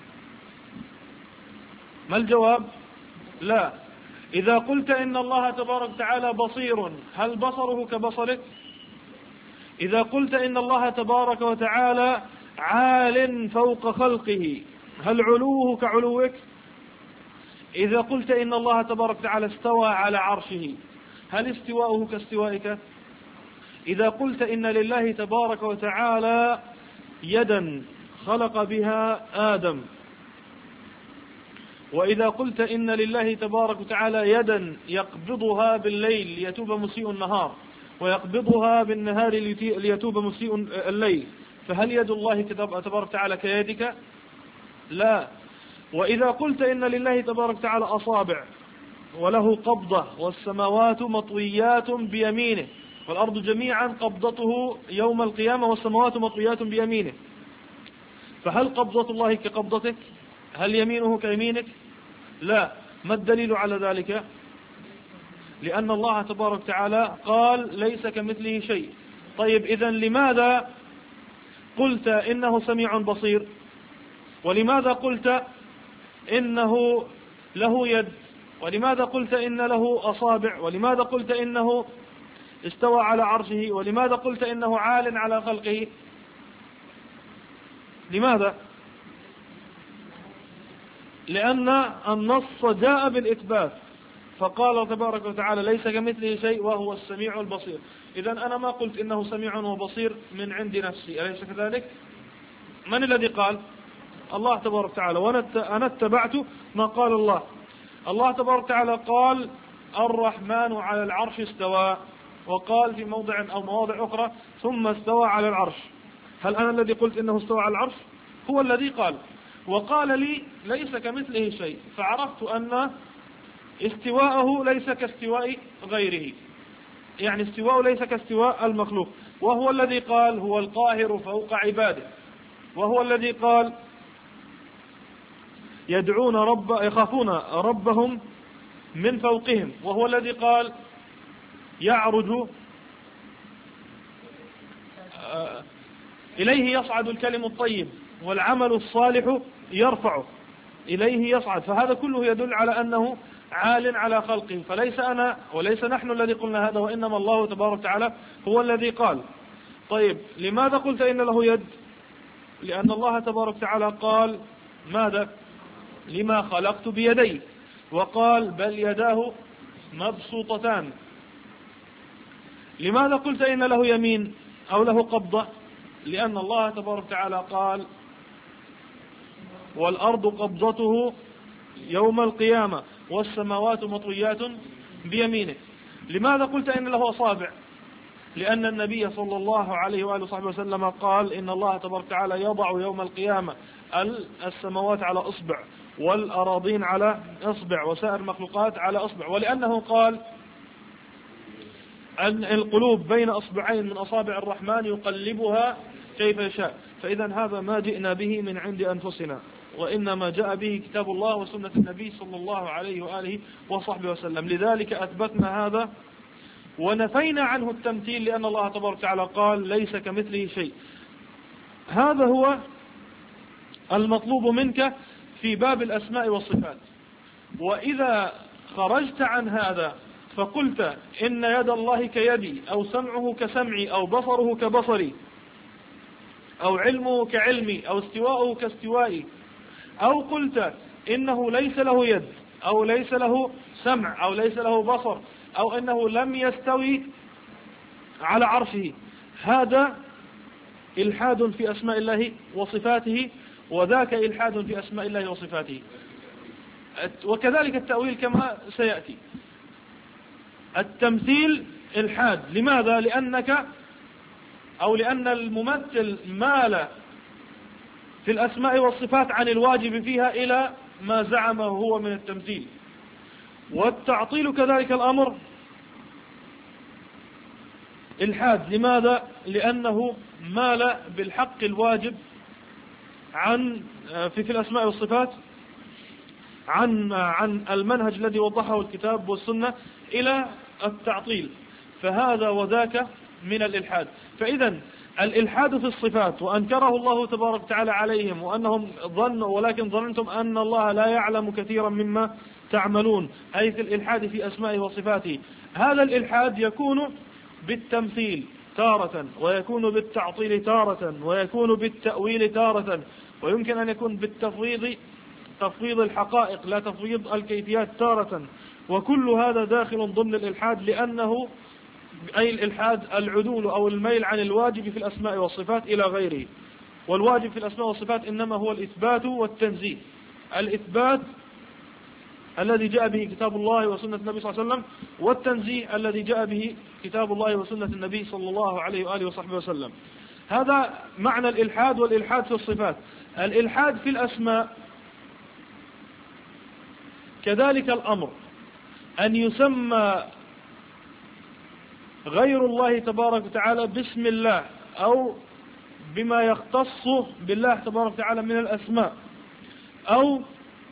ما الجواب؟ لا. إذا قلت إن الله تبارك وتعالى بصير، هل بصره كبصرك؟ إذا قلت إن الله تبارك وتعالى عال فوق خلقه، هل علوه كعلوك؟ إذا قلت إن الله تبارك وتعالى استوى على عرشه، هل استواؤه كاستوائك؟ إذا قلت إن لله تبارك وتعالى يدا خلق بها آدم، وإذا قلت إن لله تبارك وتعالى يدا يقبضها بالليل ليتوب مسيء النهار، ويقبضها بالنهار ليتوب مسيء الليل، فهل يد الله تبارك وتعالى كيدك؟ لا. وإذا قلت إن لله تبارك وتعالى أصابع وله قبضة، والسماوات مطويات بيمينه، والأرض جميعا قبضته يوم القيامة، والسماوات مطويات بيمينه، فهل قبضة الله كقبضتك؟ هل يمينه كيمينك؟ لا. ما الدليل على ذلك؟ لأن الله تبارك وتعالى قال ليس كمثله شيء. طيب إذن لماذا قلت إنه سميع بصير؟ ولماذا قلت إنه له يد؟ ولماذا قلت إن له أصابع؟ ولماذا قلت إنه استوى على عرشه؟ ولماذا قلت إنه عال على خلقه؟ لماذا؟ لأن النص جاء بالإثبات، فقال تبارك وتعالى ليس كمثله شيء وهو السميع البصير. إذن أنا ما قلت إنه سميع وبصير من عند نفسي، أليس كذلك؟ من الذي قال؟ الله تبارك وتعالى، وأنا اتبعت ما قال الله. الله تبارك وتعالى قال الرحمن على العرش استوى، وقال في موضع أو مواضع أخرى ثم استوى على العرش. هل أنا الذي قلت إنه استوى على العرش؟ هو الذي قال، وقال لي ليس كمثله شيء، فعرفت أن استواءه ليس كاستواء غيره، يعني استواءه ليس كاستواء المخلوق. وهو الذي قال هو القاهر فوق عباده، وهو الذي قال يخافون ربهم من فوقهم، وهو الذي قال يعرج إليه يصعد الكلم الطيب والعمل الصالح يرفعه، إليه يصعد. فهذا كله يدل على أنه عال على خلقه، فليس أنا وليس نحن الذي قلنا هذا، وإنما الله تبارك وتعالى هو الذي قال. طيب لماذا قلت إن له يد؟ لأن الله تبارك وتعالى قال ماذا؟ لما خلقت بيدي، وقال بل يداه مبسوطتان. لماذا قلت إن له يمين أو له قبضة؟ لأن الله تبارك وتعالى قال والأرض قبضته يوم القيامة والسماوات مطويات بيمينه. لماذا قلت إن له أصابع؟ لأن النبي صلى الله عليه وآله وصحبه وسلم قال إن الله تبارك وتعالى يضع يوم القيامة السماوات على أصبع، والأراضين على أصبع، وسائر المخلوقات على أصبع. ولأنه قال أن القلوب بين أصبعين من أصابع الرحمن يقلبها كيف يشاء. فإذا هذا ما جئنا به من عند أنفسنا، وإنما جاء به كتاب الله وسنة النبي صلى الله عليه وآله وصحبه وسلم. لذلك أثبتنا هذا ونفينا عنه التمثيل، لأن الله تبارك وتعالى قال ليس كمثله شيء. هذا هو المطلوب منك في باب الأسماء والصفات. وإذا خرجت عن هذا فقلت إن يد الله كيدي، أو سمعه كسمعي، أو بصره كبصري، أو علمه كعلمي، أو استواءه كاستوائي، أو قلت إنه ليس له يد، أو ليس له سمع، أو ليس له بصر، أو أنه لم يستوي على عرشه، هذا إلحاد في أسماء الله وصفاته، وذاك إلحاد في أسماء الله وصفاته. وكذلك التأويل كما سيأتي. التمثيل إلحاد. لماذا؟ لأن الممثل مال في الأسماء والصفات عن الواجب فيها إلى ما زعمه هو من التمثيل. والتعطيل كذلك الأمر إلحاد. لماذا؟ لأنه مال بالحق الواجب عن في الأسماء والصفات عن المنهج الذي وضحه الكتاب والسنة إلى التعطيل، فهذا وذاك من الإلحاد. فإذا الإلحاد في الصفات وأنكره الله تبارك وتعالى عليهم، وأنهم ظنوا ولكن ظننتم أن الله لا يعلم كثيرا مما تعملون، أي في الإلحاد في أسمائه وصفاته. هذا الإلحاد يكون بالتمثيل تارة، ويكون بالتعطيل تارة، ويكون بالتأويل تارة، ويمكن أن يكون تفويض الحقائق لا تفويض الكيفيات تارة. وكل هذا داخل ضمن الإلحاد، لأنه أي الإلحاد العدول أو الميل عن الواجب في الأسماء والصفات إلى غيره. والواجب في الأسماء والصفات إنما هو الإثبات والتنزيه. الإثبات الذي جاء به كتاب الله وسنة النبي صلى الله عليه وسلم، والتنزيه الذي جاء به كتاب الله وسنة النبي صلى الله عليه وآله وصحبه وسلم. هذا معنى الإلحاد. والإلحاد في الصفات. الإلحاد في الأسماء كذلك الأمر أن يسمى غير الله تبارك وتعالى باسم الله أو بما يختص بالله تبارك وتعالى من الأسماء، أو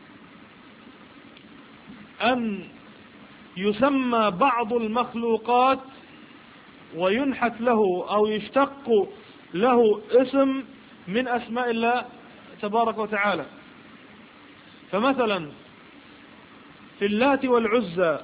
أن يسمى بعض المخلوقات وينحت له أو يشتق له اسم من أسماء الله تبارك وتعالى. فمثلا في اللات والعزى،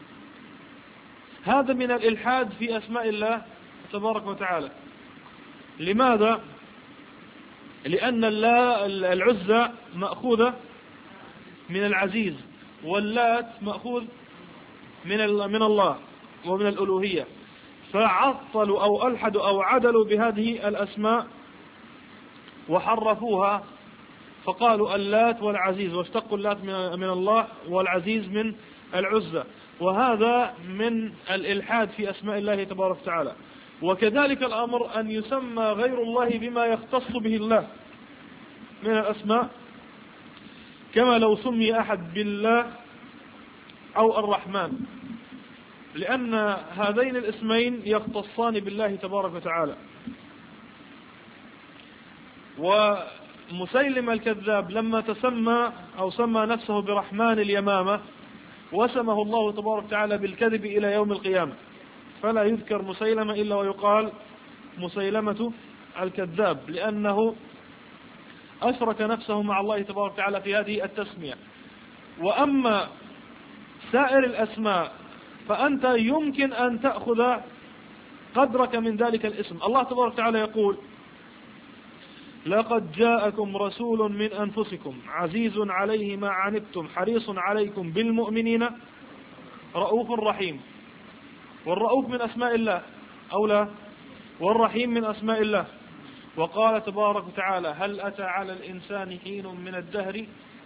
هذا من الإلحاد في أسماء الله تبارك وتعالى. لماذا؟ لأن العزى مأخوذة من العزيز، واللات مأخوذ من الله ومن الألوهية، فعطلوا أو ألحدوا أو عدلوا بهذه الأسماء وحرفوها، فقالوا اللات والعزيز، واشتقوا اللات من الله والعزيز من العزى. وهذا من الإلحاد في أسماء الله تبارك وتعالى. وكذلك الأمر أن يسمى غير الله بما يختص به الله من الأسماء، كما لو سمي أحد بالله أو الرحمن، لأن هذين الاسمين يختصان بالله تبارك وتعالى. ومسيلم الكذاب لما تسمى أو سمى نفسه برحمن اليمامة، وسمه الله تبارك وتعالى بالكذب إلى يوم القيامة، فلا يذكر مسيلمة إلا ويقال مسيلمة الكذاب، لأنه أشرك نفسه مع الله تبارك وتعالى في هذه التسمية. وأما سائر الأسماء فأنت يمكن أن تأخذ قدرك من ذلك الاسم. الله تبارك وتعالى يقول: لقد جاءكم رسول من أنفسكم عزيز عليه ما عنتم حريص عليكم بالمؤمنين رؤوف رحيم. والرؤوف من أسماء الله أو لا؟ والرحيم من أسماء الله. وقال تبارك وتعالى: هل أتى على الإنسان حين من الدهر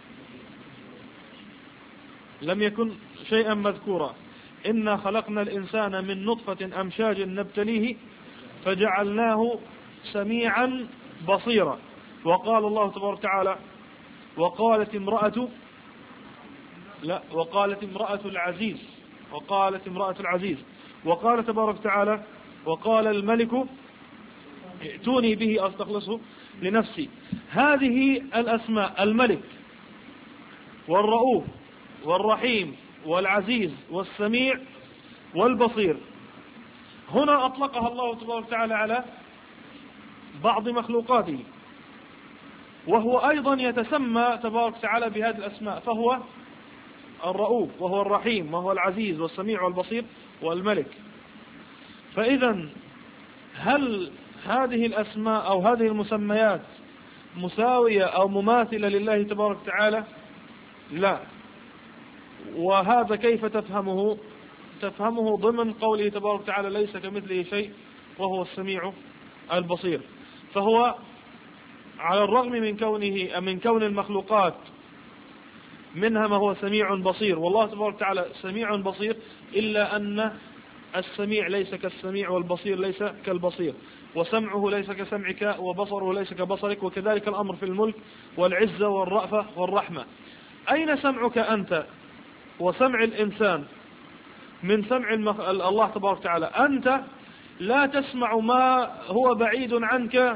لم يكن شيئا مذكورا إنا خلقنا الإنسان من نطفة أمشاج نبتليه فجعلناه سميعا بصيرا. وقال الله تبارك وتعالى: وقالت امرأة العزيز وقال تبارك وتعالى وقال الملك ائتوني به أستخلصه لنفسي. هذه الأسماء الملك والرؤوف والرحيم والعزيز والسميع والبصير هنا أطلقها الله تبارك وتعالى على بعض مخلوقاته، وهو أيضا يتسمى تبارك وتعالى بهذه الأسماء، فهو الرؤوف وهو الرحيم وهو العزيز والسميع والبصير والملك. فإذا هل هذه الأسماء أو هذه المسميات مساوية أو مماثلة لله تبارك وتعالى؟ لا. وهذا كيف تفهمه؟ تفهمه ضمن قوله تبارك وتعالى ليس كمثله شيء وهو السميع البصير. فهو على الرغم من كون المخلوقات منها ما هو سميع بصير، والله تبارك وتعالى سميع بصير، إلا أن السميع ليس كالسميع والبصير ليس كالبصير، وسمعه ليس كسمعك وبصره ليس كبصرك، وكذلك الأمر في الملك والعزة والرأفة والرحمة. أين سمعك أنت وسمع الإنسان من سمع الله تبارك وتعالى؟ أنت لا تسمع ما هو بعيد عنك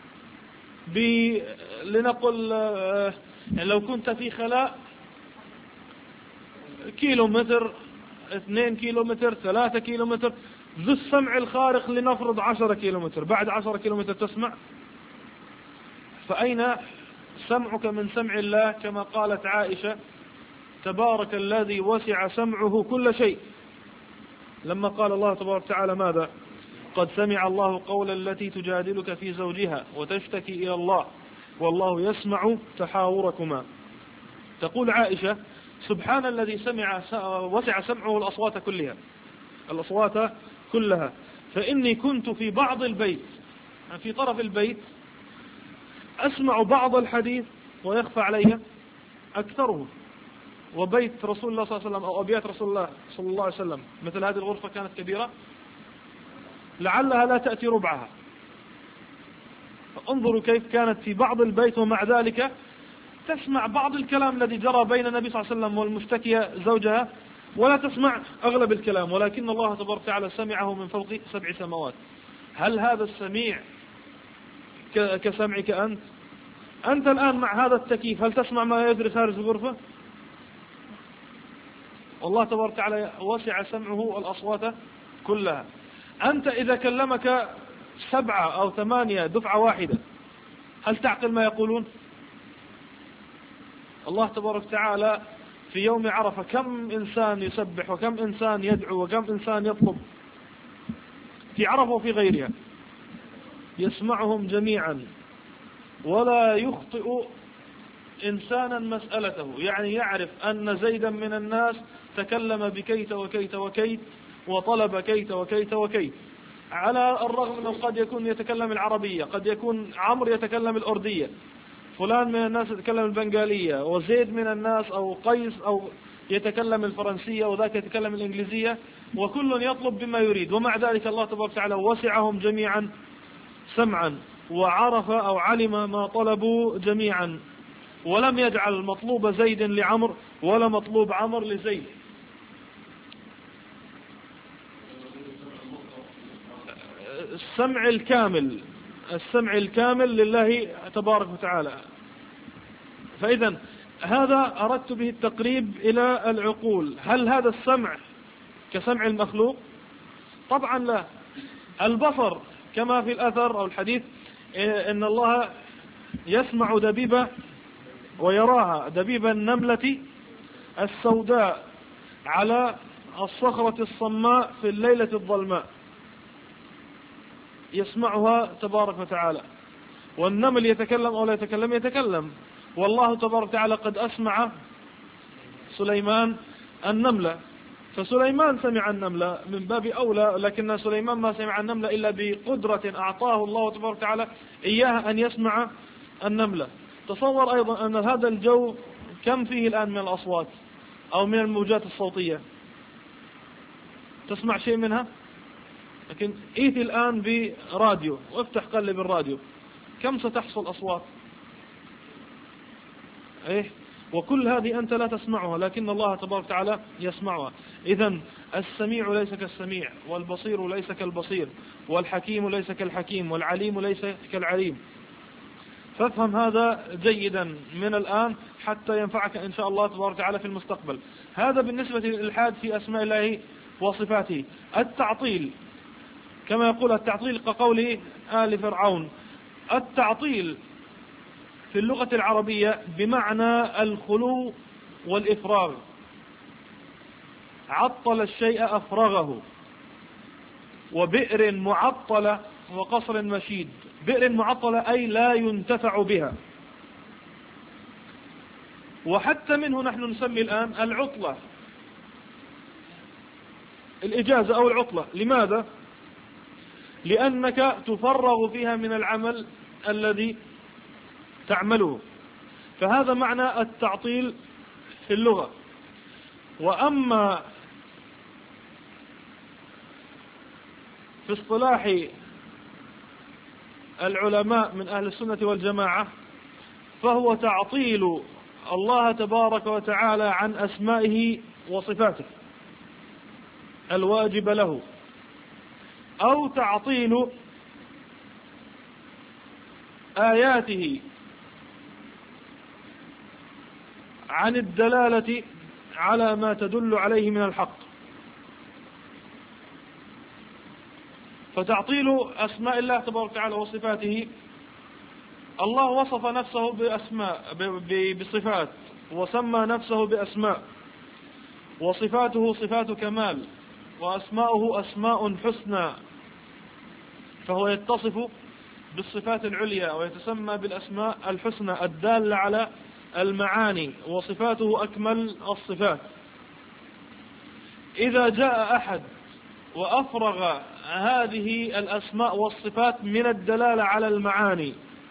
لنقل يعني لو كنت في خلاء كيلومتر 2 كيلومتر 3 كيلومتر ذو السمع الخارق لنفرض 10 كيلومتر، بعد 10 كيلومتر تسمع؟ فأين سمعك من سمع الله؟ كما قالت عائشة تبارك الذي وسع سمعه كل شيء، لما قال الله تبارك وتعالى ماذا؟ قد سمع الله قول التي تجادلك في زوجها وتشتكي إلى الله والله يسمع تحاوركما. تقول عائشة سبحان الذي وسع سمعه الأصوات كلها، فإني كنت في بعض البيت في طرف البيت أسمع بعض الحديث ويخفى علي أكثره، وبيت رسول الله صلى الله عليه وسلم أو أبيات رسول الله صلى الله عليه وسلم مثل هذه الغرفة كانت كبيرة لعلها لا تأتي ربعها. انظروا كيف كانت في بعض البيت، ومع ذلك تسمع بعض الكلام الذي جرى بين النبي صلى الله عليه وسلم والمشتكية زوجها، ولا تسمع أغلب الكلام، ولكن الله تبارك وتعالى سمعه من فوق 7 سماوات. هل هذا السميع كسمعك أنت؟ أنت الآن مع هذا التكييف هل تسمع ما يجري خارج الغرفة؟ الله تبارك وتعالى وسع سمعه الأصوات كلها. أنت إذا كلمك 7 أو 8 دفعة واحدة هل تعقل ما يقولون؟ الله تبارك وتعالى في يوم عرفة كم إنسان يسبح وكم إنسان يدعو وكم إنسان يطلب في عرفة وفي غيرها، يسمعهم جميعا ولا يخطئ إنسانا مسألته، يعني يعرف أن زيدا من الناس تكلم بكيت وكيت وكيت وطلب كيت وكيت وكيت، على الرغم أنه قد يكون يتكلم العربية، قد يكون عمرو يتكلم الأردية، فلان من الناس يتكلم البنغالية، وزيد من الناس أو قيس أو يتكلم الفرنسية، وذاك يتكلم الإنجليزية، وكل يطلب بما يريد، ومع ذلك الله تبارك وتعالى وسعهم جميعا سمعا وعرف أو علم ما طلبوا جميعا، ولم يجعل مطلوب زيد لعمر ولا مطلوب عمر لزيد. السمع الكامل لله تبارك وتعالى. فإذا هذا أردت به التقريب إلى العقول. هل هذا السمع كسمع المخلوق؟ طبعا لا. البصر كما في الأثر أو الحديث إن الله يسمع دبيب ويراها دبيب النملة السوداء على الصخرة الصماء في الليلة الظلماء، يسمعها تبارك وتعالى. والنمل يتكلم أو لا يتكلم؟ يتكلم. والله تبارك وتعالى قد أسمع سليمان النملة، فسليمان سمع النملة من باب أولى، لكن سليمان ما سمع النملة إلا بقدرة أعطاه الله تبارك وتعالى إياها أن يسمع النملة. تصور أيضا أن هذا الجو كم فيه الآن من الأصوات أو من الموجات الصوتية، تسمع شيء منها؟ لكن إيثي الآن براديو وافتح قلب الراديو، كم ستحصل أصوات؟ وكل هذه أنت لا تسمعها، لكن الله تبارك وتعالى يسمعها. إذن السميع ليس كالسميع، والبصير ليس كالبصير، والحكيم ليس كالحكيم، والعليم ليس كالعليم. فافهم هذا جيدا من الآن حتى ينفعك إن شاء الله تبارك وتعالى في المستقبل. هذا بالنسبة للإلحاد في أسماء الله وصفاته. التعطيل كما يقول التعطيل كقوله آل فرعون. التعطيل في اللغة العربية بمعنى الخلو والإفراغ. عطل الشيء أفرغه. وبئر معطلة وقصر مشيد. بئر معطلة أي لا ينتفع بها. وحتى منه نحن نسمي الآن العطلة الإجازة أو العطلة. لماذا؟ لأنك تفرغ فيها من العمل الذي تعمله. فهذا معنى التعطيل في اللغة. وأما في اصطلاح العلماء من أهل السنة والجماعة فهو تعطيل الله تبارك وتعالى عن أسمائه وصفاته الواجب له، أو تعطيل آياته عن الدلالة على ما تدل عليه من الحق. فتعطيل أسماء الله تبارك وتعالى وصفاته، الله وصف نفسه بصفات وسمى نفسه بأسماء، وصفاته صفات كمال، وأسماؤه أسماء حسنى، فهو يتصف بالصفات العليا ويتسمى بالأسماء الحسنى الدالة على المعاني، وصفاته أكمل الصفات. إذا جاء أحد وأفرغ هذه الأسماء والصفات من الدلالة على المعاني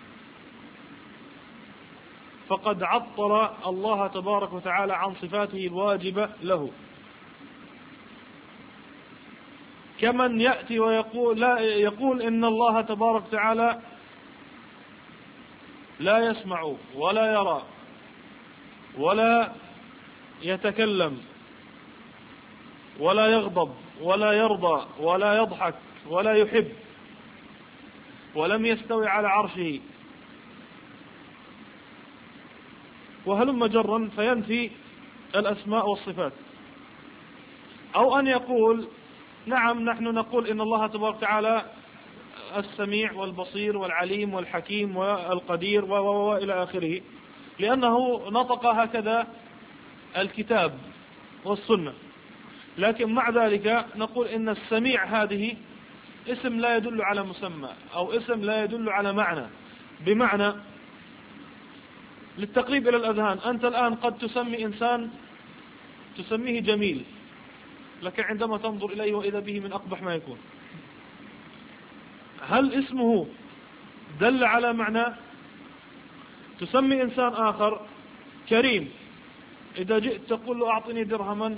فقد عطل الله تبارك وتعالى عن صفاته الواجبة له. كمن يأتي ويقول إن الله تبارك وتعالى لا يسمع ولا يرى ولا يتكلم ولا يغضب ولا يرضى ولا يضحك ولا يحب ولم يستوي على عرشه وهلم جرا، فينفي الأسماء والصفات. أو أن يقول نعم نحن نقول إن الله تبارك وتعالى السميع والبصير والعليم والحكيم والقدير وإلى آخره، لأنه نطق هكذا الكتاب والسنة. لكن مع ذلك نقول إن السميع هذه اسم لا يدل على مسمى، أو اسم لا يدل على معنى. بمعنى للتقريب إلى الأذهان، أنت الآن قد تسمي إنسان تسميه جميل، لكن عندما تنظر إليه وإذا به من أقبح ما يكون. هل اسمه دل على معنى؟ تسمي إنسان آخر كريم، إذا جئت تقول له أعطني درهما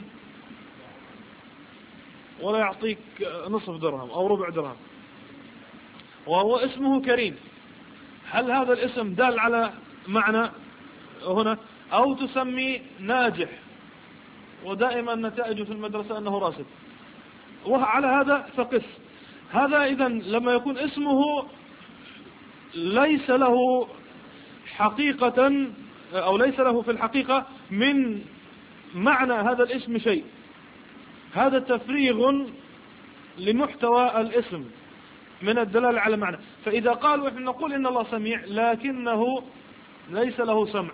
ولا يعطيك نصف درهم أو ربع درهم، وهو اسمه كريم. هل هذا الاسم دال على معنى هنا؟ أو تسمي ناجح ودائما نتائجه في المدرسة أنه راسب، وعلى هذا فقس. هذا إذن لما يكون اسمه ليس له حقيقة أو ليس له في الحقيقة من معنى هذا الاسم شيء، هذا تفريغ لمحتوى الاسم من الدلالة على معنى. فإذا قالوا إحنا نقول إن الله سميع لكنه ليس له سمع،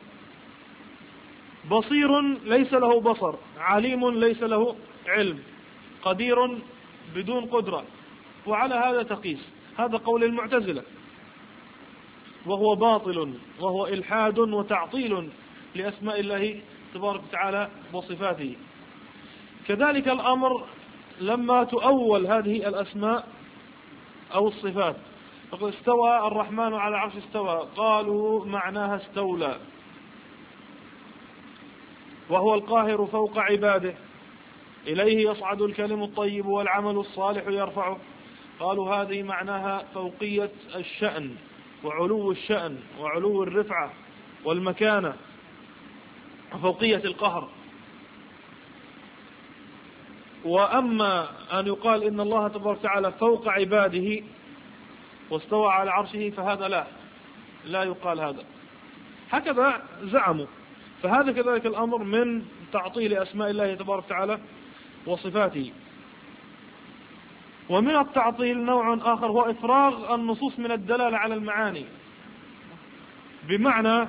بصير ليس له بصر، عليم ليس له علم، قدير بدون قدرة، وعلى هذا تقيس. هذا قول المعتزلة، وهو باطل، وهو إلحاد وتعطيل لأسماء الله تبارك وتعالى وصفاته. كذلك الأمر لما تؤول هذه الأسماء أو الصفات. فقد استوى الرحمن على عرش استوى، قالوا معناها استولى، وهو القاهر فوق عباده، إليه يصعد الكلم الطيب والعمل الصالح يرفعه. قالوا هذه معناها فوقية الشأن وعلو الشأن وعلو الرفعة والمكانة. فوقية القهر. وأما أن يقال إن الله تبارك وتعالى فوق عباده واستوى على عرشه فهذا لا يقال هذا، هكذا زعموا. فهذا كذلك الأمر من تعطيل أسماء الله تبارك وتعالى وصفاته. ومن التعطيل نوع آخر هو إفراغ النصوص من الدلالة على المعاني، بمعنى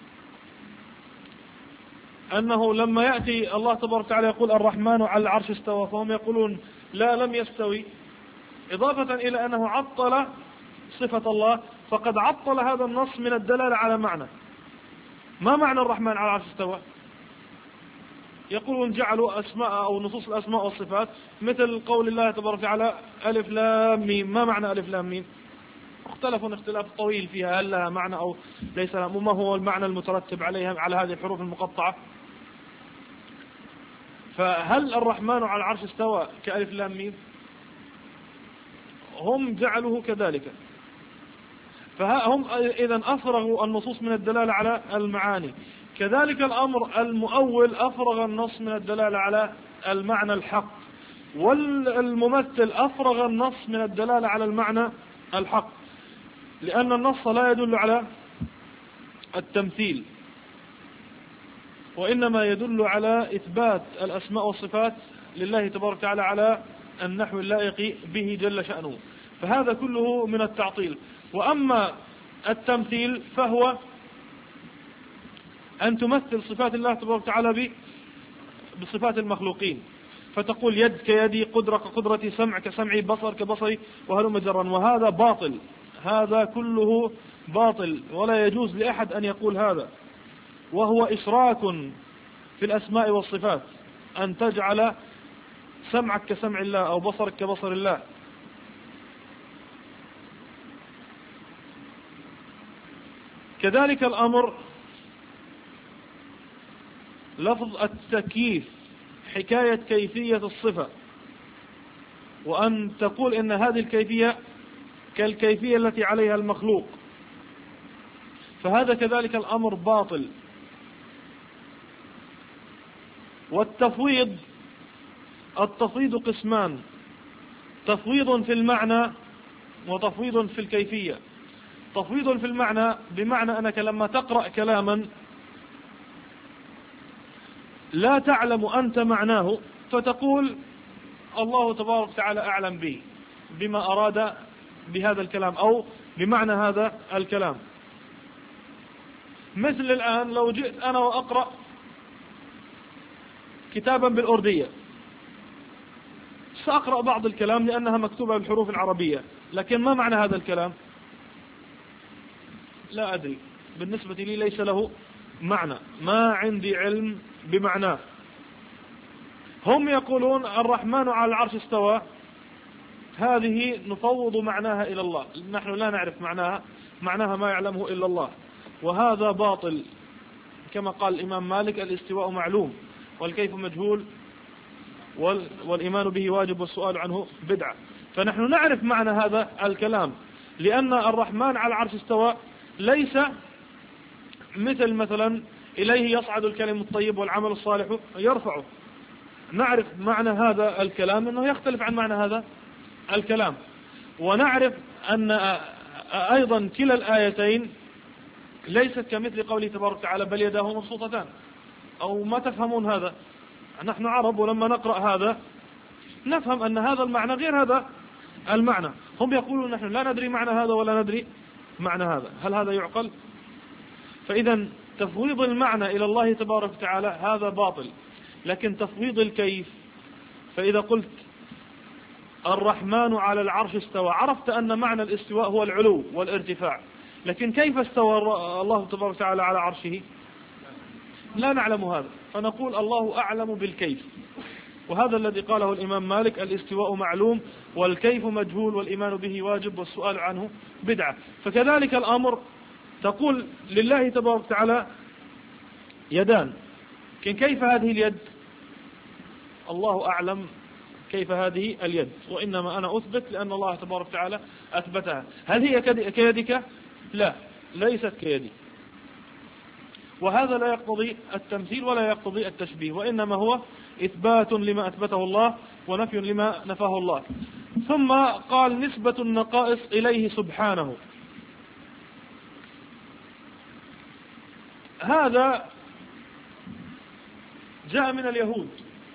أنه لما يأتي الله تبارك وتعالى يقول الرحمن على العرش استوى، فهم يقولون لا لم يستوي، إضافة إلى أنه عطل صفة الله، فقد عطل هذا النص من الدلالة على معنى. ما معنى الرحمن على العرش استوى؟ يقولون جعلوا أسماء أو نصوص الأسماء والصفات مثل قول الله تبارك وتعالى ألف لام ميم. ما معنى ألف لام ميم؟ اختلفوا اختلاف طويل فيها، هل لها معنى أو ليس لها، وما هو المعنى المترتب عليها على هذه الحروف المقطعة. فهل الرحمن على العرش استوى كألف لام ميم؟ هم جعلوه كذلك. فهم إذن أفرغوا النصوص من الدلالة على المعاني. كذلك الأمر المؤول أفرغ النص من الدلالة على المعنى الحق، والممثل أفرغ النص من الدلالة على المعنى الحق، لأن النص لا يدل على التمثيل، وإنما يدل على إثبات الأسماء والصفات لله تبارك وتعالى على النحو اللائق به جل شأنه. فهذا كله من التعطيل. وأما التمثيل فهو أن تمثل صفات الله تبارك وتعالى بصفات المخلوقين، فتقول يد كيدي، قدرة كقدرتي، سمع كسمعي، بصر كبصري، وهلم جرا. وهذا باطل، هذا كله باطل، ولا يجوز لأحد أن يقول هذا، وهو إشراك في الأسماء والصفات، أن تجعل سمعك كسمع الله أو بصرك كبصر الله. كذلك الأمر لفظ التكييف، حكاية كيفية الصفة، وأن تقول إن هذه الكيفية كالكيفية التي عليها المخلوق، فهذا كذلك الأمر باطل. والتفويض، التفويض قسمان: تفويض في المعنى وتفويض في الكيفية. تفويض في المعنى بمعنى أنك لما تقرأ كلاما لا تعلم أنت معناه، فتقول الله تبارك وتعالى أعلم به، بما أراد بهذا الكلام أو بمعنى هذا الكلام. مثل الآن لو جئت أنا وأقرأ كتابا بالأردية، سأقرأ بعض الكلام لأنها مكتوبة بالحروف العربية، لكن ما معنى هذا الكلام؟ لا أدري، بالنسبة لي ليس له معنى، ما عندي علم بمعناه. هم يقولون الرحمن على العرش استوى، هذه نفوض معناها إلى الله، نحن لا نعرف معناها ما يعلمه إلا الله، وهذا باطل. كما قال الإمام مالك الاستواء معلوم والكيف مجهول والإيمان به واجب والسؤال عنه بدعة. فنحن نعرف معنى هذا الكلام، لأن الرحمن على العرش استوى ليس مثلا إليه يصعد الكلم الطيب والعمل الصالح يرفعه. نعرف معنى هذا الكلام أنه يختلف عن معنى هذا الكلام، ونعرف أن أيضا كلا الآيتين ليست كمثل قوله تبارك وتعالى بل يداه مبسوطتان، أو ما تفهمون هذا؟ نحن عرب، ولما نقرأ هذا نفهم أن هذا المعنى غير هذا المعنى. هم يقولون نحن لا ندري معنى هذا ولا ندري معنى هذا. هل هذا يعقل؟ فإذا تفويض المعنى إلى الله تبارك وتعالى هذا باطل. لكن تفويض الكيف، فإذا قلت الرحمن على العرش استوى، عرفت أن معنى الاستواء هو العلو والارتفاع، لكن كيف استوى الله تبارك وتعالى على عرشه؟ لا نعلم هذا، فنقول الله أعلم بالكيف. وهذا الذي قاله الإمام مالك الاستواء معلوم والكيف مجهول والإيمان به واجب والسؤال عنه بدعة. فكذلك الأمر تقول لله تبارك وتعالى يدان، لكن كيف هذه اليد؟ الله أعلم كيف هذه اليد، وإنما أنا أثبت لأن الله تبارك وتعالى أثبتها. هل هي كيدك؟ لا، ليست كيدي. وهذا لا يقتضي التمثيل ولا يقتضي التشبيه، وإنما هو إثبات لما أثبته الله ونفي لما نفاه الله. ثم قال نسبة النقائص إليه سبحانه. هذا جاء من اليهود،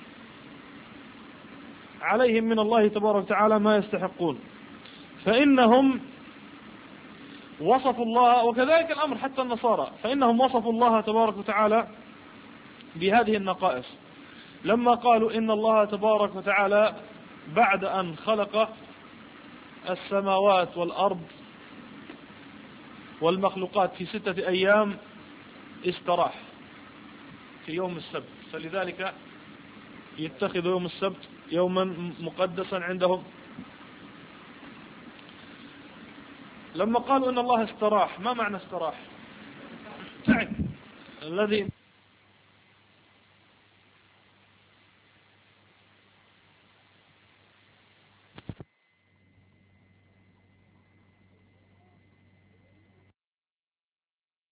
عليهم من الله تبارك وتعالى ما يستحقون، فإنهم وصفوا الله، وكذلك الأمر حتى النصارى، فإنهم وصفوا الله تبارك وتعالى بهذه النقائص، لما قالوا إن الله تبارك وتعالى بعد أن خلق السماوات والأرض والمخلوقات في 6 أيام استراح في يوم السبت، فلذلك يتخذ يوم السبت يوما مقدسا عندهم. لما قالوا إن الله استراح، ما معنى استراح؟ تعب الذي